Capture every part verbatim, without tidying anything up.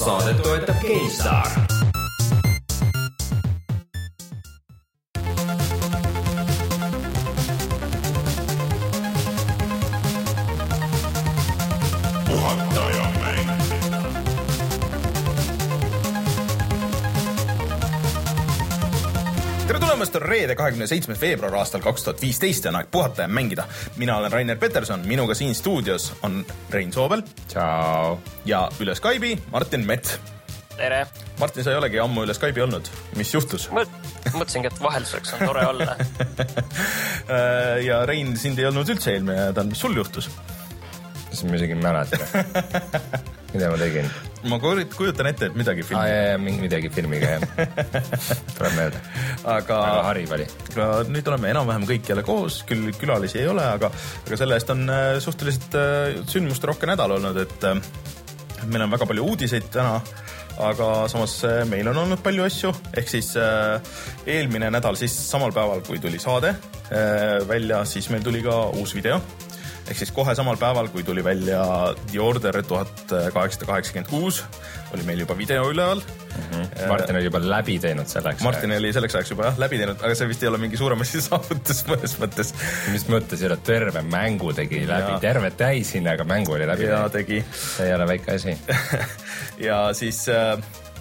Saadet toetab GameStar. Tere tulemast, on reede kahekümne seitsmes veebruar aastal kaks tuhat viisteist ja on aeg puhata ja mängida. Mina olen Rainer Peterson, minuga siin stuudios on Rein Soobel. Ciao. Ja üle Skype'i Martin Mets. Tere. Martin, sa ei olegi ammu üle Skype'i olnud. Mis juhtus? Mõtlesingi, et vahelduseks on tore olla. Ja Rein, sind ei olnud üldse eelmine ja mis sul juhtus? Mis ma isegi mäleta. Mida ma tegin? Ma kujutan ette, et midagi filmi. Ah, jah, jah, midagi filmiga, jah. Tuleb meelde. Aga, aga hariv oli. Aga nüüd oleme enam-vähem kõik jälle koos, küll külalisi ei ole, aga, aga selle eest on suhteliselt sündmuste rohke nädal olnud, et, et meil on väga palju uudiseid täna, aga samas meil on olnud palju asju, ehk siis eelmine nädal siis samal päeval, kui tuli saade välja, siis meil tuli ka uus video. Ehk siis kohe samal päeval, kui tuli välja The Order tuhat kaheksasada kaheksakümmend kuus, oli meil juba video üleval. Mm-hmm. Martin oli juba läbi teinud selleks. Martin oli selleks ajaks juba jah, läbi teinud, aga see vist ei ole mingi suurem asi saavutus mõnes mõttes. Mis mõttes ei ole, terve mängu tegi läbi, ja. Terve täisin, aga mängu oli läbi. Ja tegi. See ei ole väike asi. Ja siis äh,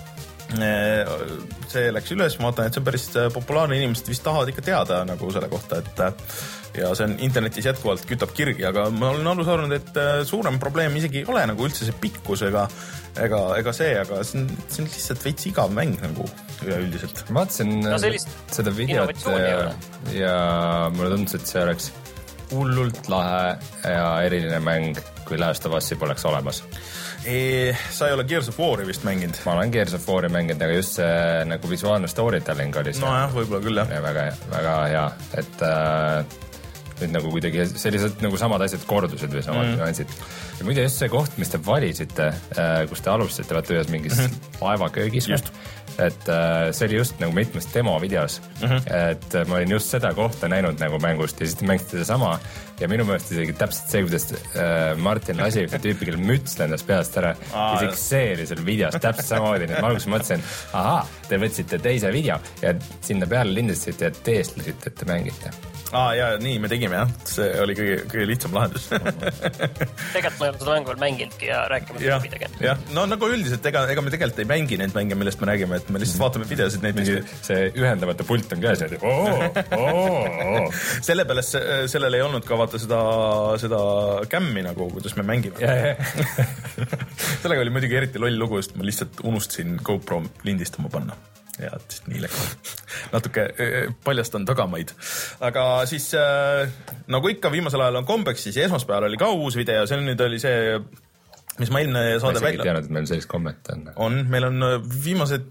see läks üles, ma vaatan, et see on päris populaarne, inimesed vist tahavad ikka teada nagu selle kohta, et ja see on internetis jätkuvalt kütab kirgi, aga ma olen aru saanud, et suurem probleem isegi ei ole nagu üldse see pikkus ega, ega, ega see, aga see on, see on lihtsalt veits igav mäng nagu üleüldiselt. Ma vaatasin no, seda videot ja, ja mulle tundus, et see oleks hullult lahe ja eriline mäng, kui Last of Us'i poleks olemas. Ei, sa ei ole Gears of War'i vist mänginud? Ma olen Gears of War'i mänginud, aga just see nagu visuaalne storytelling oli see. No jah, võib-olla küll jah. Ja väga, väga hea, et äh, nüüd nagu kuidagi sellised nagu samad asjad kordusid või samad mm. nüansid. Ja muide just see koht, mis te valisite, kus te alustasite, vaata ühes mingis mm-hmm. laevaköögis. Just. Et see oli just nagu mitmes demo videos. Mm-hmm. Et ma olin just seda kohta näinud nagu mängust ja siis te mängite seda sama ja minu meelest isegi täpselt see, kuidas Martin lasi ühte tüüpi, kel müts lendas peast ära ja isegi see oli seal videos täpselt samamoodi. Nii et ma alguses mõtlesin, aha, te võtsite teise video ja sinna peale lindasite ja teeslasite, et te mängite. Aa, ja nii me tegime jah, see oli kõige, kõige lihtsam lahendus. Tegelikult ma ei olnud seda mängu veel mängiltki ja rääkima ja, seda tegema. Jah, no nagu üldiselt, ega, ega me tegelikult ei mängi neid mänge, millest me räägime, et me lihtsalt vaatame videosid neid. Mingi, see ühendamata pult on käes ja oo, oo, oo. Selle peale sellel ei olnud ka vaata seda, seda kämmi nagu, kuidas me mängime. Yeah, yeah. Sellega oli muidugi eriti loll lugu, sest ma lihtsalt unustasin GoPro lindistama panna. Ja siis nii läks. Natuke paljastan tagamaid. Aga siis, nagu ikka viimasel ajal on kombeks, siis esmaspäeval oli ka uus video. See nüüd oli see, mis ma eelmine saade välja... Ma isegi teanud, et meil sellist komment on. On, meil on viimased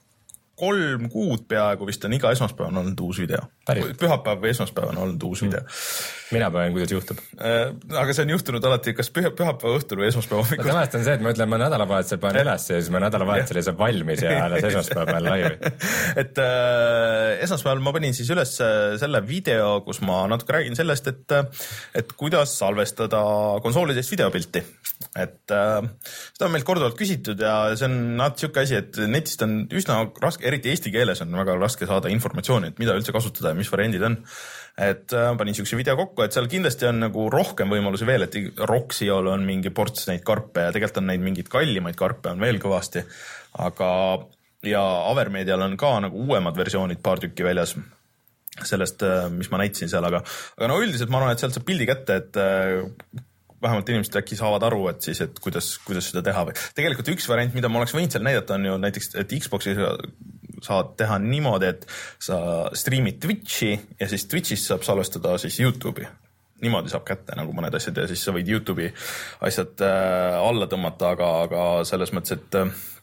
kolm kuud peaaegu vist on iga esmaspäev on olnud uus video. Pühapäev või esmaspäev on olnud uus video. Mina päevan, kuidas juhtub. Aga see on juhtunud alati kas püha, pühapäeva õhtul või esmaspäeva hommikul. No temast on see, et ma ütlen, ma nädalavahetusel panen üles ja siis ma nädalavahetusel ei saa valmis ja alles esmaspäev peal laivi. Et äh, esmaspäeval ma panin siis üles selle video, kus ma natuke räägin sellest, et, et kuidas salvestada konsoolidest videopilti. Et äh, seda on meilt korduvalt küsitud ja see on naat siuke asi, et netist on üsna raske, eriti eesti keeles on väga raske saada informatsiooni, et mida üldse kasutada ja mis variandid on. Et äh, panin siukse video kokku, et seal kindlasti on nagu rohkem võimalusi veel, et Roxiol on mingi ports neid karpe ja tegelikult on neid mingid kallimaid karpe on veel kõvasti, aga ja Avermedial on ka nagu uuemad versioonid paar tükki väljas sellest, mis ma näitasin seal, aga, aga no üldiselt ma arvan, et sealt saab pildi kätte, et äh, vähemalt inimesed äkki saavad aru, et siis, et kuidas, kuidas seda teha või. Tegelikult üks variant, mida ma oleks võinud seal näidata, on ju näiteks, et Xboxi saad teha niimoodi, et sa streamid Twitchi ja siis Twitchist saab salvestada siis YouTube'i. Niimoodi saab kätte nagu mõned asjad ja siis sa võid YouTube'i asjad äh, alla tõmmata, aga, aga selles mõttes, et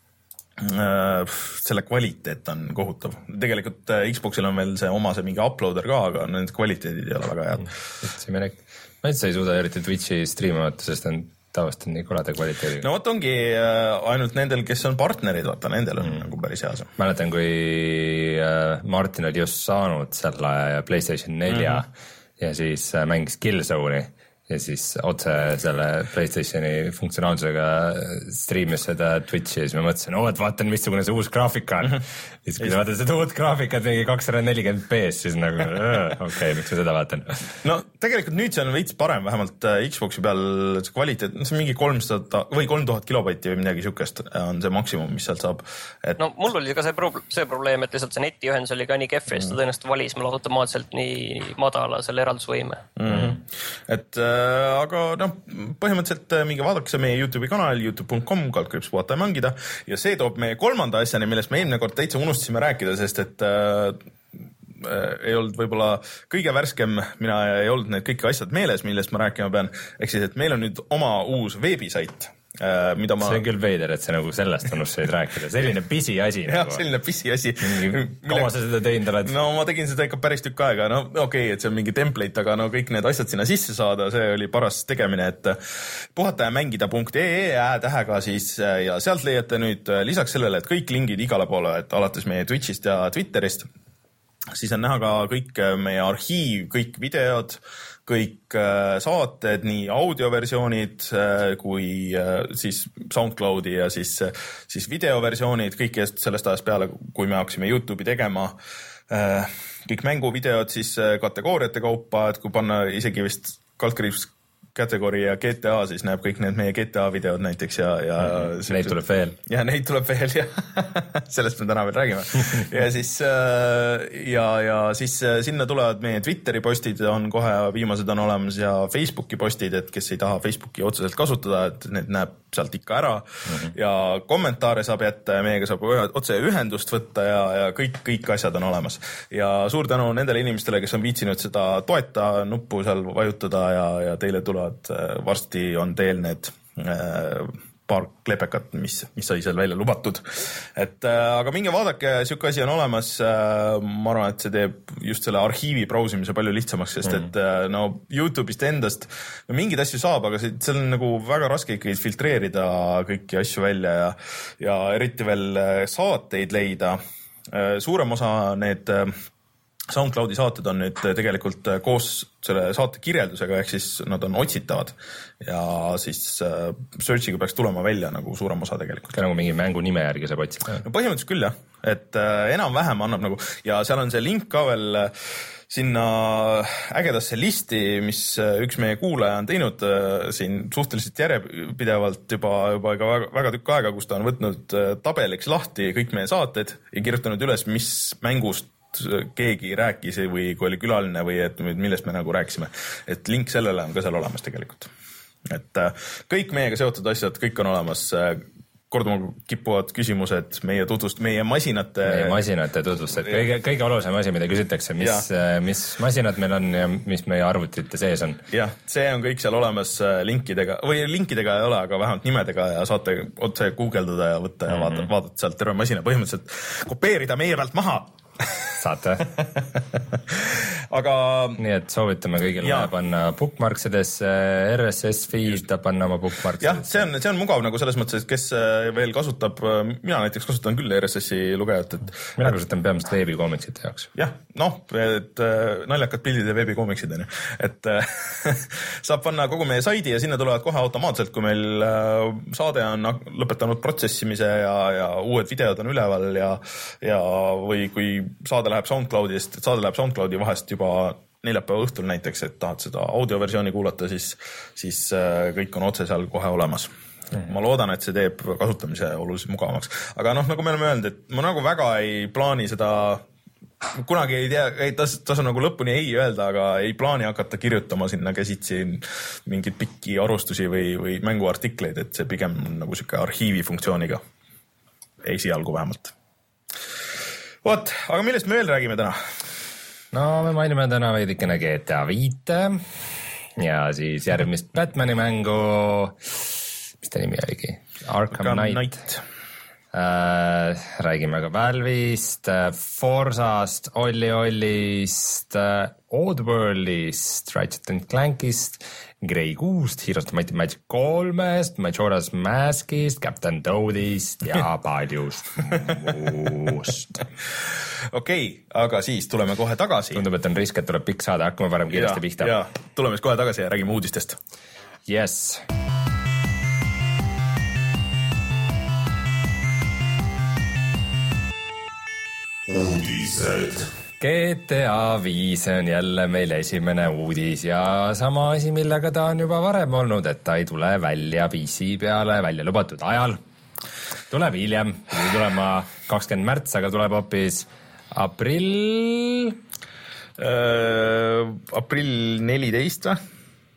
äh, selle kvaliteet on kohutav. Tegelikult äh, Xboxil on veel see oma see mingi uploader ka, aga need kvaliteedid ei ole väga head. See me rääk... Ma üldse ei suuda eriti Twitchi streamata, sest on tavaliselt nii kolade kvaliteediga. No vot ongi äh, ainult nendel, kes on partnerid, vaata, nendel on mm. nagu päris hea see. Mäletan, kui äh, Martin oli just saanud selle PlayStation nelja mm-hmm. ja siis äh, mängis Killzone'i ja siis otse selle PlayStationi funktsionaalsusega striimis seda Twitchi ja siis ma mõtlesin, oo, et vaatan, missugune see uus graafika on. Ja siis kui ma vaatan seda uut graafikat mingi kakssada nelikümmend p-s, siis nagu okei, okay, miks ma seda vaatan? No tegelikult nüüd see on veits parem, vähemalt Xboxi peal see kvaliteet, see on mingi kolmsada või kolm tuhat kilobaiti või midagi siukest on see maksimum, mis sealt saab. Et... No mul oli ka see, pro- see probleem, et lihtsalt see netiühendus oli ka nii kehv ja siis ta tõenäoliselt valis mul automaatselt nii madala selle eraldusvõime. Mm-hmm. Et äh, aga noh, põhimõtteliselt mingi vaadake see meie YouTube'i kanal youtube punkt com kaldkriips puhata ja mängida ja see toob meie kolmanda asjani, millest me eelmine kord täitsa unustasime rääkida, sest et äh, ei olnud võib-olla kõige värskem, mina ei olnud need kõik asjad meeles, millest ma rääkima pean, ehk siis, et meil on nüüd oma uus veebisait, mida ma... See on küll veider, et see nagu sellest unustasid rääkida, selline pisi asi. Jah, nagu. selline pisi asi. Kaua sa seda teinud oled? No ma tegin seda ikka päris tükk aega, no okei, okay, et see on mingi template, aga no kõik need asjad sinna sisse saada, see oli paras tegemine, et puhata ja mängida punkt ee ä-tähega siis ja sealt leiate nüüd lisaks sellele, et kõik lingid igale poole, et alates meie Twitchist ja Twitterist, siis on näha ka kõik meie arhiiv, kõik videod, kõik saated, nii audioversioonid kui siis SoundCloudi ja siis, siis videoversioonid, kõik sellest ajast peale, kui me hakkasime YouTube'i tegema, kõik mänguvideod siis kategooriate kaupa, et kui panna isegi vist kaldkriips kategooria ja G T A, siis näeb kõik need meie G T A videod näiteks ja, ja mm, neid tuleb veel. Ja neid tuleb veel ja sellest me täna veel räägime. ja siis ja, ja siis sinna tulevad meie Twitteri postid on kohe, viimased on olemas ja Facebooki postid, et kes ei taha Facebooki otseselt kasutada, et need näeb sealt ikka ära mm-hmm. ja kommentaare saab jätta ja meiega saab otse ühendust võtta ja, ja kõik, kõik asjad on olemas. Ja suur tänu nendele inimestele, kes on viitsinud seda toeta nuppu seal vajutada ja, ja teile tulevad varsti on teel need äh, paar klepekat, mis, mis sai seal välja lubatud. Et äh, aga minge vaadake, siuke asi on olemas. Äh, ma arvan, et see teeb just selle arhiivi brausimise palju lihtsamaks, sest mm. et äh, no YouTube'ist endast no, mingid asju saab, aga see, see on nagu väga raske ikkagi filtreerida kõiki asju välja ja, ja eriti veel saateid leida. Äh, suurem osa need äh, SoundCloudi saated on nüüd tegelikult koos selle saate kirjeldusega, ehk siis nad on otsitavad ja siis äh, searchiga peaks tulema välja nagu suurem osa tegelikult. Ka nagu mingi mängu nime järgi saab otsida? No põhimõtteliselt küll jah, et äh, enam-vähem annab nagu ja seal on see link ka veel äh, sinna ägedasse listi, mis äh, üks meie kuulaja on teinud äh, siin suhteliselt järjepidevalt juba, juba väga, väga tükk aega, kus ta on võtnud äh, tabeliks lahti kõik meie saated ja kirjutanud üles, mis mängust keegi rääkis või kui oli külaline või et millest me nagu rääkisime. Et link sellele on ka seal olemas tegelikult. Et kõik meiega seotud asjad, kõik on olemas. Korduma kippuvad küsimused, meie tutvust, meie masinate... Meie masinate tutvustused. Kõige, kõige olulisem asi, mida küsitakse, mis, mis masinad meil on ja mis meie arvutite sees on. Jah, see on kõik seal olemas linkidega või linkidega ei ole, aga vähemalt nimedega ja saate otse guugeldada ja võtta ja mm-hmm. vaadata, vaadata sealt terve masina põhimõtteliselt kopeerida meie pealt maha. Saate. Aga... Nii et soovitame kõigile ja. Panna bookmarksidesse, R S S feed, panna oma bookmarksidesse. Jah, see on, see on mugav nagu selles mõttes, et kes veel kasutab, mina näiteks kasutan küll R S S-i lugejat. Et... Mina kasutan peamiselt veebikoomiksite jaoks. Jah, noh, et naljakad pildid ja veebikoomiksid on ju. Et saab panna kogu meie saidi ja sinna tulevad kohe automaatselt, kui meil saade on lõpetanud protsessimise ja, ja uued videod on üleval ja, ja või kui saade läheb SoundCloudist, et saade läheb SoundCloudi vahest juba neljapäeva õhtul näiteks, et tahad seda audioversiooni kuulata, siis, siis kõik on otse seal kohe olemas. Mm-hmm. Ma loodan, et see teeb kasutamise oluliselt mugavamaks. Aga noh, nagu me oleme öelnud, et ma nagu väga ei plaani seda, kunagi ei tea, ei tas, tas on nagu lõpuni ei öelda, aga ei plaani hakata kirjutama sinna käsitsi mingeid pikki arustusi või, või mänguartikleid, et see pigem nagu siuke arhiivi funktsiooniga. Ei sialgu vähemalt. Vot, aga millest me veel räägime täna? No me mainime täna veidikene G T A viite ja siis järgmist Batmani mängu, mis ta nimi oligi? Arkham, Arkham Knight, Knight. äh, räägime ka Valve'ist, Forsast, Olli Ollist, Oddworldist, Ratchet and Clankist, Grey Goosest, Heroes of Might and Magic kolmest, Majora's Maskist, Captain Toadist ja paljust muust. okei okay,, aga siis tuleme kohe tagasi. Tundub, et on risk, et tuleb pikk saada, hakkame varem kiiresti ja, pihta. Ja, tuleme siis kohe tagasi ja räägime uudistest. Yes. Uudised. G T A viis on jälle meil esimene uudis ja sama asi, millega ta on juba varem olnud, et ta ei tule välja P C peale välja lubatud ajal. Tuleb hiljem, ei tulema kakskümmend märts, aga tuleb hoopis aprill äh,. aprill neliteist või?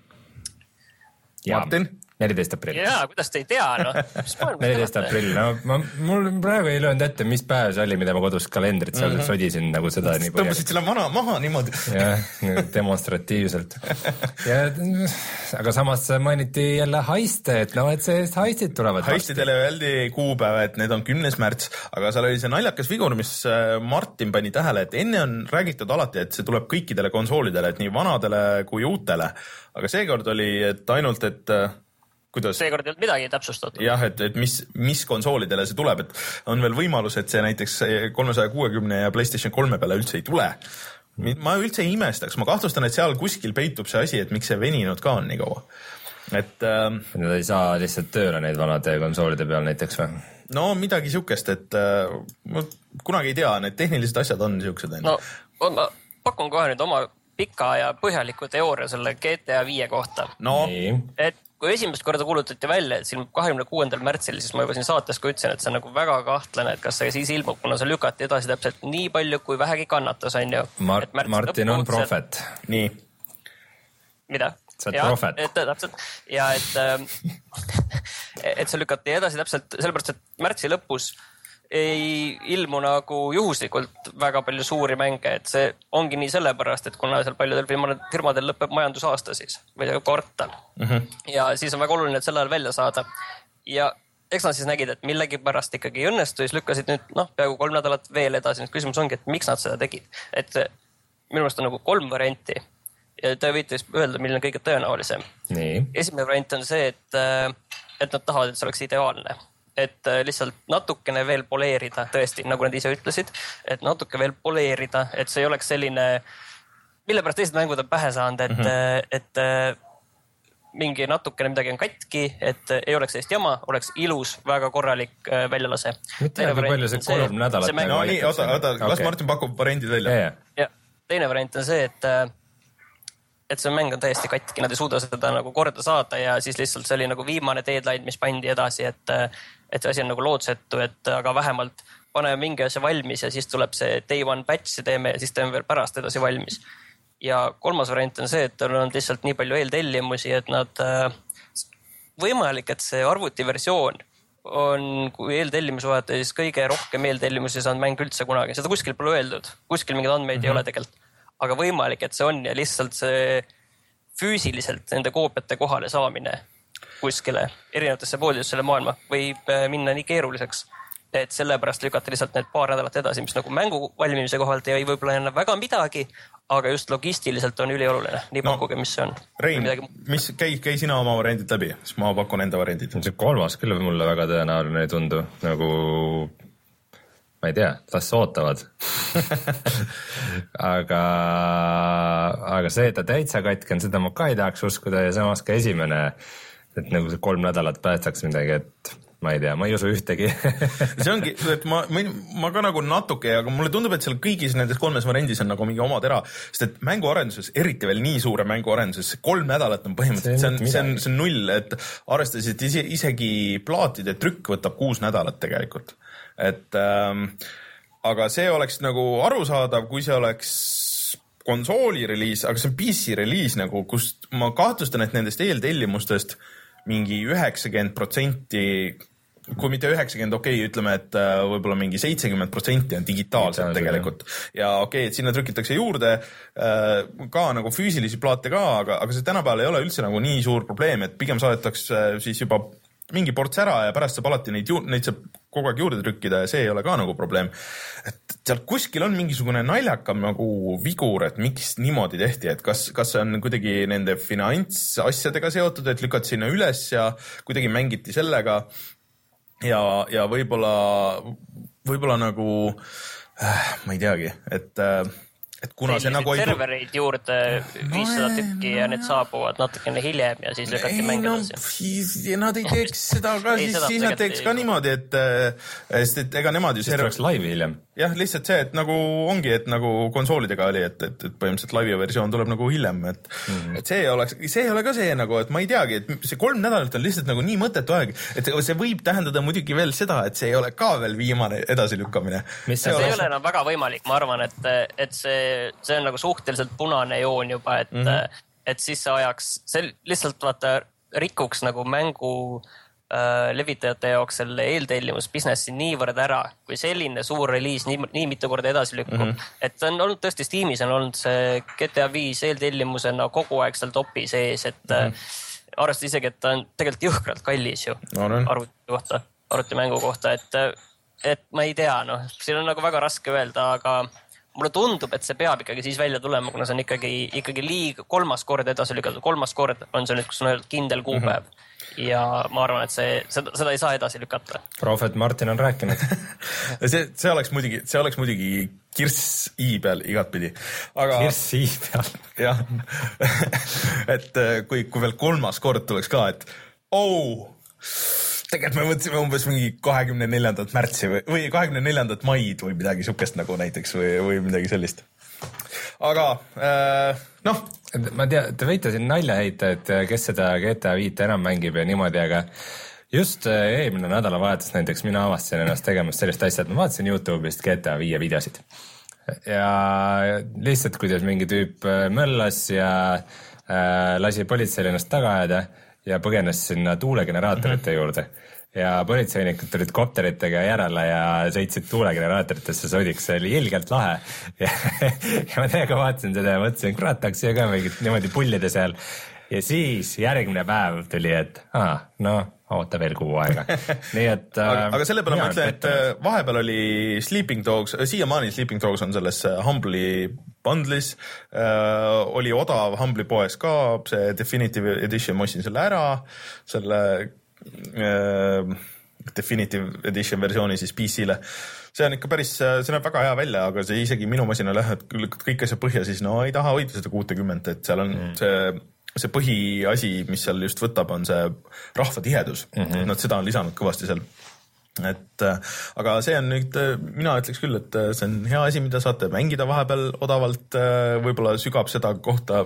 Martin? neliteist aprill. jaa, kuidas te ei tea, noh. neliteist aprill, no ma, mul praegu ei löönud ette, mis päev see oli, mida ma kodus kalendrit seal mm -hmm. sodisin nagu seda nii põhjalt. Tõmbasid selle maha, maha niimoodi. jah, demonstratiivselt. Ja, aga samas mainiti jälle haiste, et no, et see haistid tulevad. Haistidele öeldi kuupäeva, et need on kümnes märts, aga seal oli see naljakas figur, mis Martin pani tähele, et enne on räägitud alati, et see tuleb kõikidele konsoolidele, et nii vanadele kui uutele, aga seekord oli, et ainult, et kuidas? seekord ei olnud midagi täpsustatud. jah, et, et mis, mis konsoolidele see tuleb, et on veel võimalus, et see näiteks kolmesaja kuuekümne ja PlayStation kolme peale üldse ei tule. Ma üldse ei imestaks, ma kahtlustan, et seal kuskil peitub see asi, et miks see veninud ka on nii kaua. Et ähm, nad ei saa lihtsalt tööle neid vanade konsoolide peal näiteks või? No midagi siukest, et äh, ma kunagi ei tea, need tehnilised asjad on siuksed. No ma pakun kohe nüüd oma pika ja põhjaliku teooria selle G T A viie kohta. No. Et kui esimest korda kuulutati välja, et siin kahekümne kuuendal märtsil, siis ma juba siin saates ka ütlesin, et see on nagu väga kahtlane, et kas see siis ilmub, kuna see lükati edasi täpselt nii palju, kui vähegi kannatas, on ju. Mart, Martin on prohvet. Nii. Mida? sa oled prohvet. Et, täpselt. Ja et, et see lükati edasi täpselt sellepärast, et märtsi lõpus ei ilmu nagu juhuslikult väga palju suuri mänge, et see ongi nii sellepärast, et kuna seal paljudel firmadel lõpeb majandusaasta siis või kvartal mm -hmm. ja siis on väga oluline, et sel ajal välja saada. Ja eks nad siis nägid, et millegipärast ikkagi ei õnnestu, siis lükkasid nüüd noh, peaaegu kolm nädalat veel edasi. Nüüd küsimus ongi, et miks nad seda tegid. Et minu meelest on nagu kolm varianti ja te võite öelda, milline on kõige tõenäolisem. Nii. Esimene variant on see, et, et nad tahavad, et see oleks ideaalne. Et lihtsalt natukene veel poleerida, tõesti, nagu nad ise ütlesid, et natuke veel poleerida, et see ei oleks selline, mille pärast teised mängud on pähe saanud, et, mm-hmm. et mingi natukene midagi on katki, et ei oleks sellist jama, oleks ilus, väga korralik väljalase. Mitte tea, kui palju see kolm see, nädalat. See no nii, oota, oota, las okay. Martin pakub variandid välja. Ja, ja teine variant on see, et et see mäng on täiesti katki, nad ei suuda seda nagu korda saada ja siis lihtsalt see oli nagu viimane deadline, mis pandi edasi, et et see asi on nagu loodsetu, et aga vähemalt paneme mingi asja valmis ja siis tuleb see day one patch ja teeme ja siis teeme veel pärast edasi valmis. Ja kolmas variant on see, et on lihtsalt nii palju eeltellimusi, et nad võimalik, et see arvutiversioon on, kui eeltellimus vaadata, siis kõige rohkem eeltellimusi saanud mäng üldse kunagi. Seda kuskil pole öeldud, kuskil mingid andmeid mm-hmm. ei ole tegelikult. Aga võimalik, et see on ja lihtsalt see füüsiliselt nende koopiate kohale saamine kuskile erinevatesse poodidesse selle maailma võib minna nii keeruliseks, et sellepärast lükati lihtsalt need paar nädalat edasi, mis nagu mängu valmimise kohalt ei võib-olla enam väga midagi, aga just logistiliselt on ülioluline. Nii no, pakkuge, mis see on. Rein, midagi... mis, käi, käi sina oma variandid läbi, siis ma pakun enda variandid. See kolmas küll mulle väga tõenäoline ei tundu, nagu... ma ei tea, las ootavad. aga, aga see, et ta täitsa katki on, seda ma ka ei tahaks uskuda ja samas ka esimene, et nagu see kolm nädalat päästaks midagi, et ma ei tea, ma ei usu ühtegi. see ongi, et ma, ma, ma ka nagu natuke, aga mulle tundub, et seal kõigis nendes kolmes variandis on nagu mingi oma tera, sest et mänguarenduses, eriti veel nii suure mänguarenduses, kolm nädalat on põhimõtteliselt, see on, see on, see on null, et arvestasid ise, isegi plaatide trükk võtab kuus nädalat tegelikult. Et ähm, aga see oleks nagu arusaadav, kui see oleks konsooli reliis, aga see on P C reliis nagu, kus ma kahtlustan, et nendest eeltellimustest mingi üheksakümmend protsenti, kui mitte üheksakümmend, okei, okay, ütleme, et võib-olla mingi seitsekümmend protsenti on digitaalselt tegelikult. Ja okei, okay, et sinna trükitakse juurde ka nagu füüsilisi plaate ka, aga, aga see tänapäeval ei ole üldse nagu nii suur probleem, et pigem saadetakse siis juba mingi ports ära ja pärast saab alati neid, neid saab kogu aeg juurde trükkida ja see ei ole ka nagu probleem. Et seal kuskil on mingisugune naljakam nagu vigur, et miks niimoodi tehti, et kas, kas see on kuidagi nende finantsasjadega seotud, et lükati sinna üles ja kuidagi mängiti sellega ja, ja võib-olla, võib-olla nagu äh, ma ei teagi, et äh, et kuna see nagu ei... servereid juurde viissada tükki ja need saabuvad natukene hiljem ja siis lükati mängida. No, nad ei teeks seda ka, siis, siis nad teeks ka niimoodi, et, et, et ega nemad ju... Siis tuleks laivi hiljem. Jah, lihtsalt see, et nagu ongi, et nagu konsoolidega oli, et, et, et põhimõtteliselt laivi versioon tuleb nagu hiljem, et, mm-hmm. et see oleks, see ei ole ka see nagu, et ma ei teagi, et see kolm nädalat on lihtsalt nagu nii mõttetu aeg, et see võib tähendada muidugi veel seda, et see ei ole ka veel viimane edasilükkamine. See, see ei ole enam väga võimalik, ma arvan, et, et see see on nagu suhteliselt punane joon juba, et, mm-hmm. et siis see ajaks, see lihtsalt vaata rikuks nagu mängu äh, levitajate jaoks selle eeltellimus businessi niivõrd ära, kui selline suur reliis nii, nii mitu korda edasi lükkub. Mm-hmm. Et on olnud tõesti Steamis on olnud see G T A viis eeltellimusena kogu aeg seal topi sees, et mm-hmm. arvestada isegi, et ta on tegelikult jõhkralt kallis ju no, no. arvuti kohta, arvuti mängu kohta, et, et ma ei tea, noh, siin on nagu väga raske öelda, aga mulle tundub, et see peab ikkagi siis välja tulema, kuna see on ikkagi, ikkagi liig kolmas kord edasi lükatud. Kolmas kord on see nüüd, kus on öeldud kindel kuupäev. Mm-hmm. Ja ma arvan, et see, seda, seda ei saa edasi lükata. Prohvet Martin on rääkinud. see, see oleks muidugi, see oleks muidugi kirss i peal igatpidi. Aga... Kirss i peal. jah. et kui, kui veel kolmas kord tuleks ka, et oh, tegelikult me mõtlesime umbes mingi kahekümne neljandat märtsi või, või kahekümne neljandat maid või midagi sukest nagu näiteks või, või midagi sellist. Aga äh, noh. Ma tea, te võite siin nalja heita, et kes seda G T A viit enam mängib ja niimoodi, aga just eelmine nädalavahetus näiteks mina avastasin ennast tegemast sellist asja, et ma vaatasin YouTube'ist G T A viie videosid. Ja lihtsalt, kuidas mingi tüüp möllas ja äh, lasi politseil ennast taga ajada ja põgenes sinna tuulegeneraatorite mm-hmm. juurde. Ja politseinikud tulid kopteritega järele ja sõitsid tuulegeneratoritesse sodiks, see oli ilgelt lahe. Ja, ja ma täiega vaatasin seda ja mõtlesin, kurat, tahaks siia ka mingit niimoodi pullida seal. Ja siis järgmine päev tuli, et aa, no oota veel kuu aega. Nii et... aga, aga selle peale ma ütlen, et vahepeal oli Sleeping Dogs, siiamaani Sleeping Dogs on selles Humble'i bundlis, äh, oli odav Humble'i poes ka, see Definitive Edition, ma ostsin selle ära, selle äh, Definitive Edition versiooni siis P C-le. See on ikka päris, see näeb väga hea välja, aga see isegi minu masina lähed kõik asja põhja, siis no ei taha hoida seda kuutekümmet, et seal on mm. see see põhiasi, mis seal just võtab, on see rahvatihedus. Mm-hmm. Nad seda on lisanud kõvasti seal. Et, aga see on nüüd, mina ütleks küll, et see on hea asi, mida saate mängida vahepeal odavalt, võib-olla sügab seda kohta,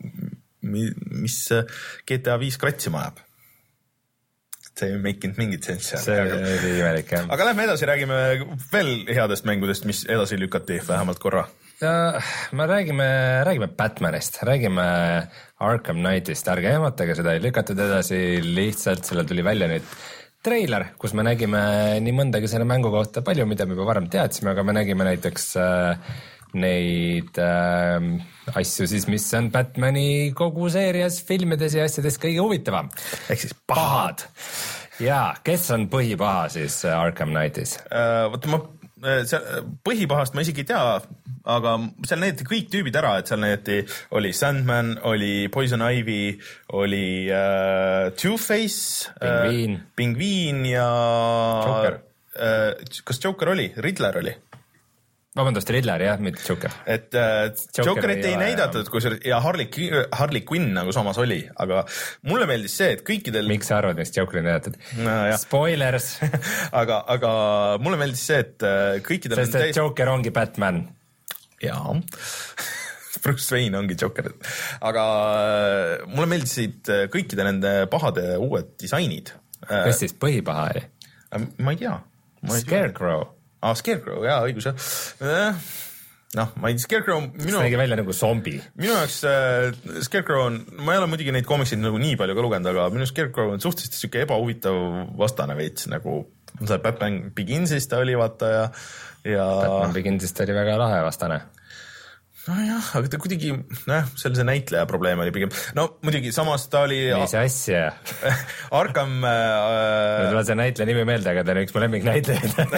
mis G T A viis kratsima ajab. See ei meikinud mingit sensi. See oli imelik, jah. Aga lähme edasi, räägime veel headest mängudest, mis edasi lükati vähemalt korra. Ja me räägime, räägime Batmanist, räägime Arkham Knightist, ärge ehmatage, seda ei lükatud edasi, lihtsalt selle tuli välja nüüd treiler, kus me nägime nii mõndagi selle mängu kohta palju, mida me juba varem teadsime, aga me nägime näiteks äh, neid äh, asju siis, mis on Batmani kogu seerias, filmides ja asjades kõige huvitavam. Ehk siis pahad. Ja, kes on põhipaha siis Arkham Knightis? Uh, võtta ma See, põhipahast ma isegi ei tea, aga seal näidati kõik tüübid ära, et seal näidati, oli Sandman, oli Poison Ivy, oli uh, Two-Face, Pingviin uh, Pingviin ja Joker. Uh, kas Joker oli? Riddler oli? Vabandust, Riddler, jah, mitte Joker. Et uh, Jokerit ei, ei näidatud, kui see, ja Harley, Harley Quinn nagu samas oli, aga mulle meeldis see, et kõikidel... Miks sa arvad, mis Jokerit näidatud? No, spoilers! aga, aga mulle meeldis see, et kõikidel... Sest et täis... Joker ongi Batman. Jaa. Bruce Wayne ongi Joker. Aga mulle meeldisid kõikide nende pahade uued disainid. Kes siis põhipaha oli? Ma ei tea. Ma ei Scarecrow. Ah, Scarecrow, jaa, õigus, jah. Noh, ma ei tea, Scarecrow... Minu... See nägi välja nagu zombi. Minu jaoks äh, Scarecrow on... Ma ei ole muidugi neid komiksid nagu nii palju ka lugenud, aga minu Scarecrow on suhteliselt siuke ebahuvitav vastane veits, nagu Batman Beginsist oli, vaata, ja... ja... Batman Beginsist oli väga lahe vastane. nojah, aga ta kuidagi, noh, seal see näitleja probleem oli pigem. No muidugi, samas ta oli... Mis asja? Arkham... Äh... Mul on see näitleja nimi meelde, aga ta on üks mu lemmik näitlejaid.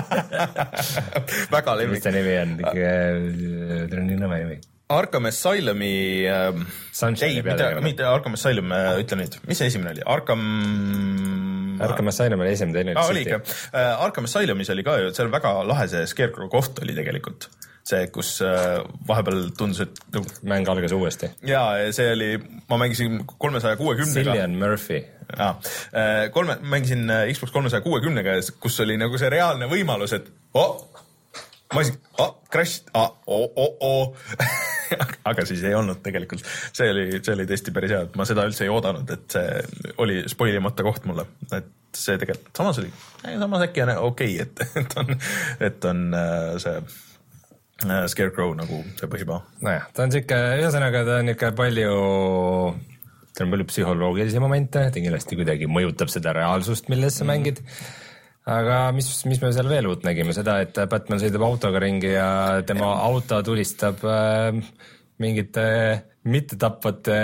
Väga lemmik. Mis ta nimi on? Ta on nii nõme nimi. Arkham Asylumi... Äh... Ei, mitte, mitte Arkham Asylum, ütle nüüd. Mis see esimene oli? Arkham... Arkham Asylum oli esimene, teine ah, oli ikka. Arkham Asylumis oli ka ju, seal väga lahe see Scarecrow koht oli tegelikult. See, kus vahepeal tundus, et... Mäng algas uuesti. Jaa, see oli, ma mängisin kolmesaja kuuekümnega. Cillian Murphy. Jaa, kolme, mängisin Xbox kolmesaja kuuekümnega, kus oli nagu see reaalne võimalus, et oh, ma esin, oh, crash, ah, oh, oh, oh. Aga siis ei olnud tegelikult. See oli, see oli tõesti päris hea, et ma seda üldse ei oodanud, et see oli spoilimata koht mulle. Et see tegelikult, samas oli, samas äkki on okei, okay, et, et on, et on see... Scarecrow nagu see põhipaa. Nojah, ta on siuke, ühesõnaga ta on ikka palju, ta on palju psühholoogilisi momente, ta kindlasti kuidagi mõjutab seda reaalsust, milles sa mm. mängid. Aga mis, mis me seal veel uut nägime, seda, et Batman sõidab autoga ringi ja tema ja. auto tulistab äh, mingite mittetapvate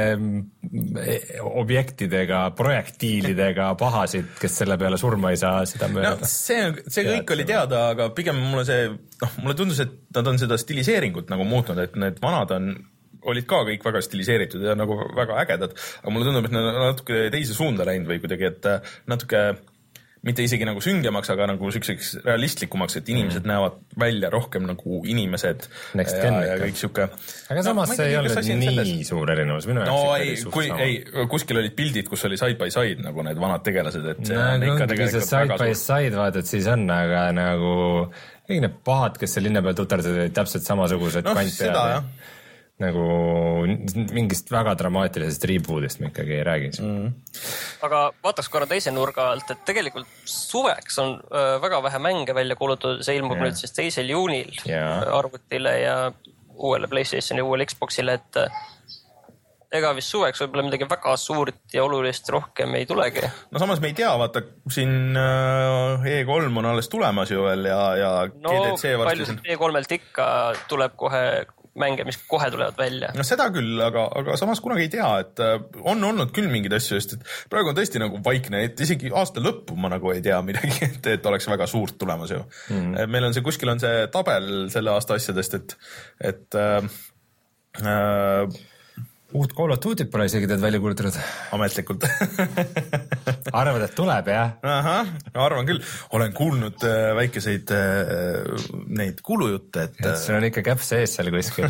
objektidega, projektiilidega pahasid, kes selle peale surma ei saa, seda mööda. No, see, see kõik oli teada, aga pigem mulle see, noh, mulle tundus, et nad on seda stiliseeringut nagu muutnud, et need vanad on, olid ka kõik väga stiliseeritud ja nagu väga ägedad, aga mulle tundub, et nad on natuke teise suunda läinud või kuidagi, et natuke mitte isegi nagu süngemaks, aga nagu siukseks realistlikumaks, et inimesed mm. näevad välja rohkem nagu inimesed Next ja, ja kõik siuke. Aga samas no, see ei olnud nii selles... suur erinevus. Minu no ei, kui, ei, kuskil olid pildid, kus oli side by side nagu need vanad tegelased, et see no, on ikka tegelikult side väga by suur. Side vaatad siis on, aga nagu kõik need pahad, kes seal linna peal tutardasid, olid täpselt samasugused no, kvant pead. Nagu mingist väga dramaatilisest rebootist me ikkagi ei räägi. Mm. Aga vaataks korra teise nurga alt, et tegelikult suveks on äh, väga vähe mänge välja kuulutud, see ilmub yeah. nüüd siis teisel juunil yeah. arvutile ja uuele PlayStationi ja uuele Xboxile, et äh, ega vist suveks võib-olla midagi väga suurt ja olulist rohkem ei tulegi. No samas me ei tea, vaata siin äh, E kolm on alles tulemas ju veel ja, ja no, G D C varsti. No E kolmelt ikka tuleb kohe mänge, mis kohe tulevad välja. No seda küll, aga, aga samas kunagi ei tea, et on olnud küll mingid asju, sest et praegu on tõesti nagu vaikne, et isegi aasta lõppu ma nagu ei tea midagi, et, et oleks väga suurt tulemas ju. Mm. Meil on see, kuskil on see tabel selle aasta asjadest, et, et äh, äh, uut Call of Duty't pole isegi teed välja kuulutatud. Ametlikult. Arvad, et tuleb, jah? Ahah, arvan küll. Olen kuulnud äh, väikeseid äh, neid kuulujutte, et... et sul on ikka käpp sees seal kuskil.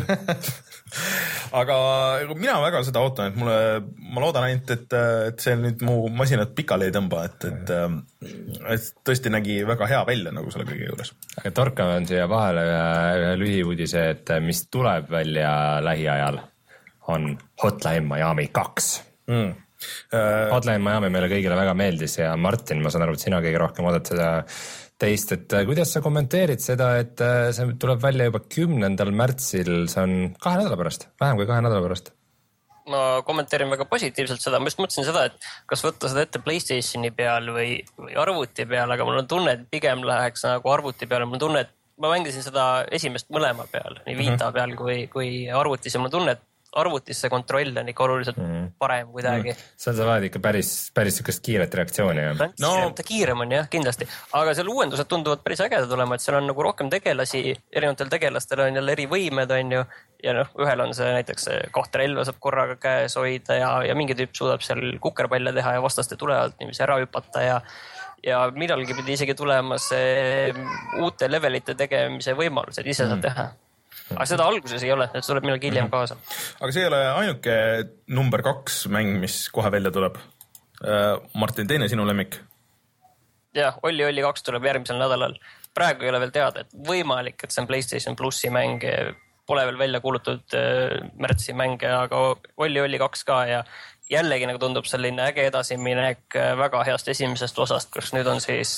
Aga mina väga seda ootan, et mulle, ma loodan ainult, et, et see nüüd mu masinat pikali ei tõmba, et, et, et tõesti nägi väga hea välja nagu selle kõige juures. Aga torkame on siia vahele ühe lühiuudise, et mis tuleb välja lähiajal on Hotline Miami kaks. Mm. Uh, Hotline Miami meile kõigile väga meeldis ja Martin, ma saan aru, et sina kõige rohkem oodad seda teist, et kuidas sa kommenteerid seda, et see tuleb välja juba kümnendal märtsil, see on kahe nädala pärast, vähem kui kahe nädala pärast. Ma kommenteerin väga positiivselt seda, ma just mõtlesin seda, et kas võtta seda ette PlayStationi peal või, või arvuti peal, aga mul on tunne, et pigem läheks nagu arvuti peal, mul on tunne, et ma mängisin seda esimest mõlema peal, nii Vita peal kui, kui arvutis ja mul on tunne, et arvutis see kontroll on ikka oluliselt mm. parem kuidagi. Mm. Seal sa vaid ikka päris, päris sükast kiiret reaktsiooni. Ja. No. Ta kiirem on jah, kindlasti. Aga seal uuendused tunduvad päris ägedad olema, et seal on nagu rohkem tegelasi, erinevatel tegelastel on jälle eri võimed, on ju. Ja noh, ühel on see näiteks kahte relva saab korraga käes hoida ja, ja mingi tüüp suudab seal kukerpalle teha ja vastaste tule alt niivis ära hüpata ja ja millalgi pidi isegi tulema see uute levelite tegemise võimalused ise saab mm. teha. Aga seda alguses ei ole, et tuleb millalgi hiljem kaasa. Aga see ei ole ainuke number kaks mäng, mis kohe välja tuleb. Martin, teine sinu lemmik? Jah, Olli Olli kaks tuleb järgmisel nädalal. Praegu ei ole veel teada, et võimalik, et see on PlayStation Plussi mäng. Pole veel välja kuulutud märtsi mänge, aga Olli Olli kaks ka ja jällegi nagu tundub selline äge edasiminek väga heast esimesest osast, kus nüüd on siis...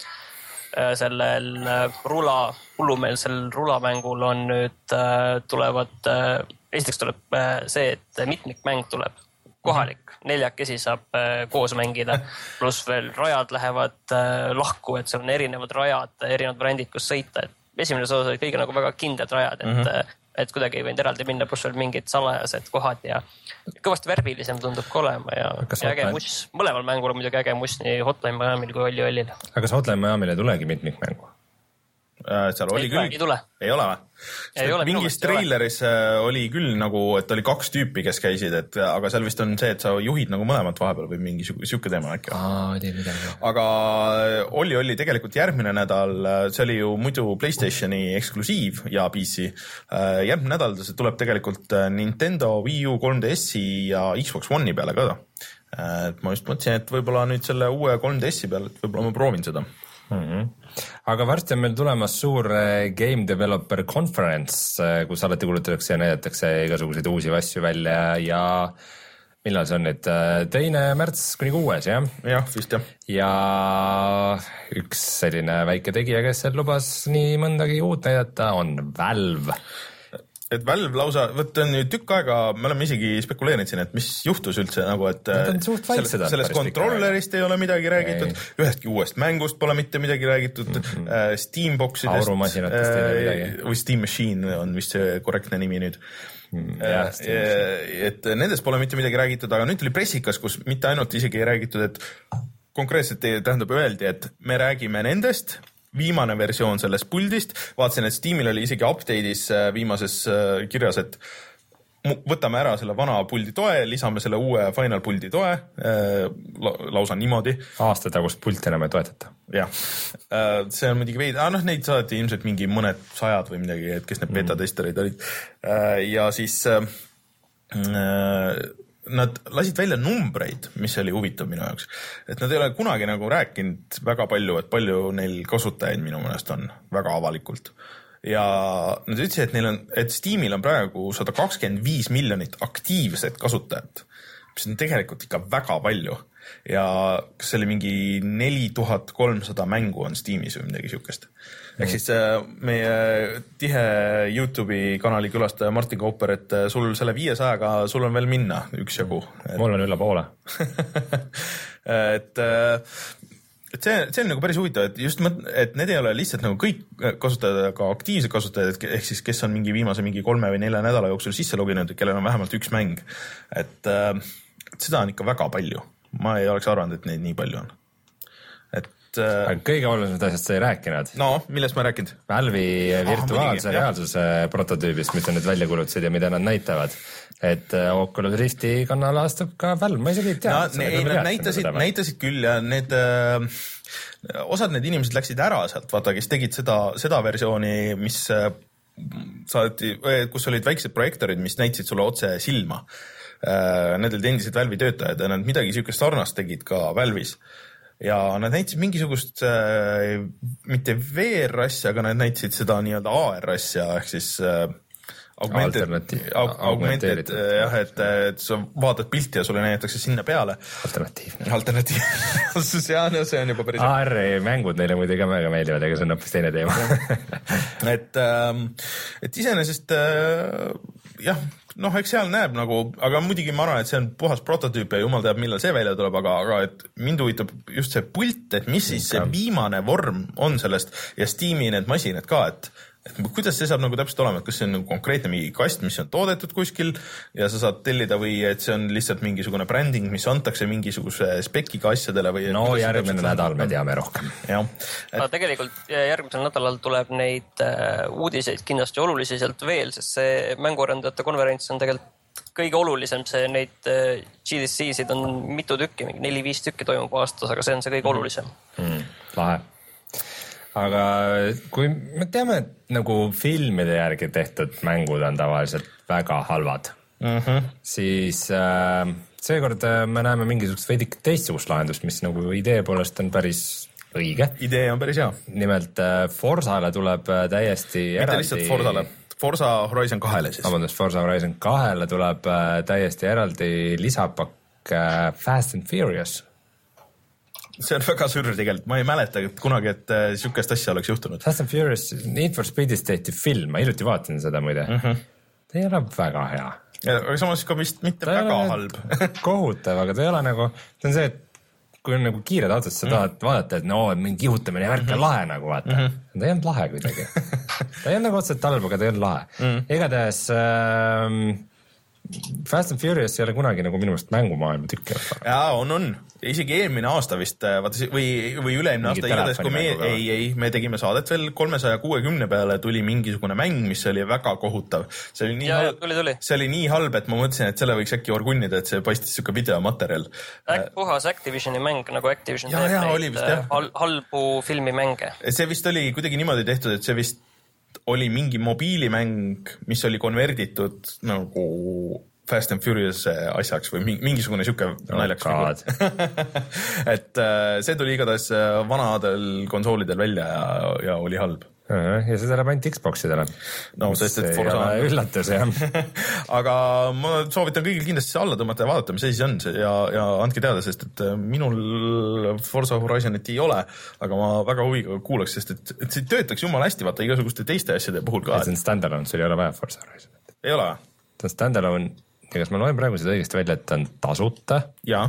sellel rula, hullumeelsel rulamängul on nüüd tulevad, esiteks tuleb see, et mitmikmäng tuleb kohalik, neljakesi saab koos mängida, pluss veel rajad lähevad lahku, et seal on erinevad rajad, erinevad variandid, kus sõita, et esimene osa olid kõige nagu väga kindlad rajad, et mm -hmm. et kuidagi ei võinud eraldi minna, pluss veel mingid salajased kohad ja kõvasti värvilisem tundub ka olema ja, ja äge muss. Mõlemal mängul on muidugi äge muss nii Hotline Miami'l kui Olli Ollil. Aga kas Hotline Miami'l ei tulegi mitmikmängu? Seal oli ei küll, ei tule. Ei ole või? Ei ole, mingis traileris oli küll nagu, et oli kaks tüüpi, kes käisid, et aga seal vist on see, et sa juhid nagu mõlemat vahepeal või mingi siuke teema äkki. Aa, tea midagi. Aga oli, oli tegelikult järgmine nädal, see oli ju muidu PlayStationi eksklusiiv ja P C. Järgmine nädal see tuleb tegelikult Nintendo Wii U kolm D S-i ja Xbox One'i peale ka. Et ma just mõtlesin, et võib-olla nüüd selle uue kolm D S-i peale, et võib-olla ma proovin seda. Mm-hmm. Aga varsti on meil tulemas suur Game Developer Conference, kus alati kuulutatakse ja näidatakse igasuguseid uusi asju välja ja millal see on nüüd? Teine märts kuni kuues, jah? Jah, vist jah. Ja üks selline väike tegija, kes seal lubas nii mõndagi uut näidata, on Valve. Et Valve lausa, võt on ju tükk aega, me oleme isegi spekuleerinud siin, et mis juhtus üldse nagu, et sellest, sellest kontrollerist ei ole midagi räägitud, ei. Ühestki uuest mängust pole mitte midagi räägitud, mm-hmm. äh, Steamboxidest äh, või Steam Machine on vist see korrektne nimi nüüd. Mm, jah, äh, et nendest pole mitte midagi räägitud, aga nüüd tuli pressikas, kus mitte ainult isegi ei räägitud, et konkreetselt tähendab öeldi, et me räägime nendest, viimane versioon sellest puldist, vaatasin, et Steamil oli isegi update'is viimases kirjas, et võtame ära selle vana puldi toe, lisame selle uue final puldi toe, lausa niimoodi. Aasta tagust pulti enam ei toetata. Jah, see on muidugi veid, ah noh, neid saati ilmselt mingi mõned sajad või midagi, et kes need beta-testerid olid. Ja siis nad lasid välja numbreid, mis oli huvitav minu jaoks. Et nad ei ole kunagi nagu rääkinud väga palju, et palju neil kasutajaid minu mõnest on väga avalikult. Ja nad ütlesid, et neil on, et Steamil on praegu sada kakskümmend viis miljonit aktiivset kasutajat, mis on tegelikult ikka väga palju. Ja kas see oli mingi neli tuhat kolmsada mängu on Steamis või midagi siukest. Ehk siis meie tihe YouTube'i kanali külastaja Martin Kauper, et sul selle viiesajaga sul on veel minna üks jagu. Mul on üle poole. et, et see, see on nagu päris huvitav, et just mõt, et need ei ole lihtsalt nagu kõik kasutajad, aga aktiivsed kasutajad, ehk siis kes on mingi viimase mingi kolme või nelja nädala jooksul sisse loginud, kellel on vähemalt üks mäng. Et, et seda on ikka väga palju. Ma ei oleks arvanud, et neid nii palju on. Et, äh, kõige olulisemad asjast sa ei rääkinud. No, millest ma rääkinud? Valve'i virtuaalse ah, reaalsuse prototüübist, mis on nüüd välja kulutasid ja mida nad näitavad. Et Oculus Rifti kannal astub ka Valve, ma isegi ei tea. No, ei, nad näitasid, näitasid küll ja need, äh, osad need inimesed läksid ära sealt, vaata, kes tegid seda, seda versiooni, mis äh, saati, kus olid väiksed projektorid, mis näitasid sulle otse silma. Need olid endised Valve'i töötajad ja nad midagi siukest sarnast tegid ka Valve'is. Ja nad näitasid mingisugust, äh, mitte V R-asja, aga nad näitasid seda nii-öelda A R-asja, ehk siis äh, augmented, aug, augmented jah, et, et sa vaatad pilti ja sulle näidatakse sinna peale. Alternatiivne. Alternatiivne. see, on, see on juba päris... A R-mängud neile muidugi ka väga meeldivad, ega see on hoopis teine teema. et, äh, et iseenesest äh, jah, noh, eks seal näeb nagu, aga muidugi ma arvan, et see on puhas prototüüp ja jumal teab, millal see välja tuleb, aga, aga et mind huvitab just see pult, et mis siis see viimane vorm on sellest ja Steam'i need masinad ka, et, et kuidas see saab nagu täpselt olema, et kas see on nagu konkreetne mingi kast, mis on toodetud kuskil ja sa saad tellida või et see on lihtsalt mingisugune bränding, mis antakse mingisuguse spekiga asjadele või... No järgmine nädal me teame rohkem. Ja, et... Aga tegelikult järgmisel nädalal tuleb neid uh, uudiseid kindlasti oluliselt veel, sest see mänguarendajate konverents on tegelikult kõige olulisem, see neid uh, G D C-sid on mitu tükki, mingi neli-viis tükki toimub aastas, aga see on see kõige mm. olulisem. Mm, lahe. Aga kui me teame, et nagu filmide järgi tehtud mängud on tavaliselt väga halvad, mm-hmm. siis äh, seekord me näeme mingisugust veidike teistsugust lahendust, mis nagu idee poolest on päris õige. Idee on päris hea. Nimelt äh, Forzale tuleb täiesti mitte eraldi... Mitte lihtsalt Forzale, Forza Horizon kahele siis. Vabandust, Forza Horizon kahele tuleb äh, täiesti eraldi lisapakk äh, Fast and Furious. See on väga sürr tegelikult, ma ei mäleta et kunagi, et äh, siukest asja oleks juhtunud. Fast and Furious, Need for Speedist tehti film, ma hiljuti vaatasin seda muide. Mm-hmm. Ta ei ole väga hea. Ja, aga samas ka vist mitte ta väga halb. Kohutav, aga ta ei ole nagu, ta on see, et kui on nagu kiired autod, sa tahad mm. vaadata, et no mingi kihutamine ja värk on mm-hmm. lahe nagu vaata. Mm-hmm. Ta ei olnud lahe kuidagi. ta ei olnud nagu otseselt halb, aga ta ei olnud lahe mm.. igatahes ähm, Fast and Furious ei ole kunagi nagu minu meelest mängumaailma tükki. Jaa, on, on. Isegi eelmine aasta vist, vaata, või, või üle-eelmine aasta, igatahes, kui me, ei, ei, me tegime saadet veel kolmesaja kuuekümne peale, tuli mingisugune mäng, mis oli väga kohutav. See oli nii, ja, halb, tuli, tuli. See oli nii halb, et ma mõtlesin, et selle võiks äkki orgunnida, et see paistis siuke videomaterjal. Äk, puhas Activisioni mäng, nagu Activision ja, ja, oli vist, jah. Hal, halbu filmimänge. See vist oli kuidagi niimoodi tehtud, et see vist oli mingi mobiilimäng, mis oli konverditud nagu Fast and Furious asjaks või mingisugune siuke naljaks oh, et see tuli igatahes vanadel konsoolidel välja ja, ja oli halb. Ja see tuleb ainult Xboxidele. No, sest, et see ei ole üllatus, jah. Aga ma soovitan kõigil kindlasti alla tõmmata ja vaadata, mis see siis on ja, ja andke teada, sest et minul Forza Horizonit ei ole, aga ma väga huviga kuulaks, sest et, et see töötaks jumala hästi, vaata igasuguste teiste asjade puhul ka. See on standalone, sul ei ole vaja Forza Horizonit. Ei ole? See on standalone. Ja kas ma loen praegu seda õigesti välja, et ta on tasuta? Jaa.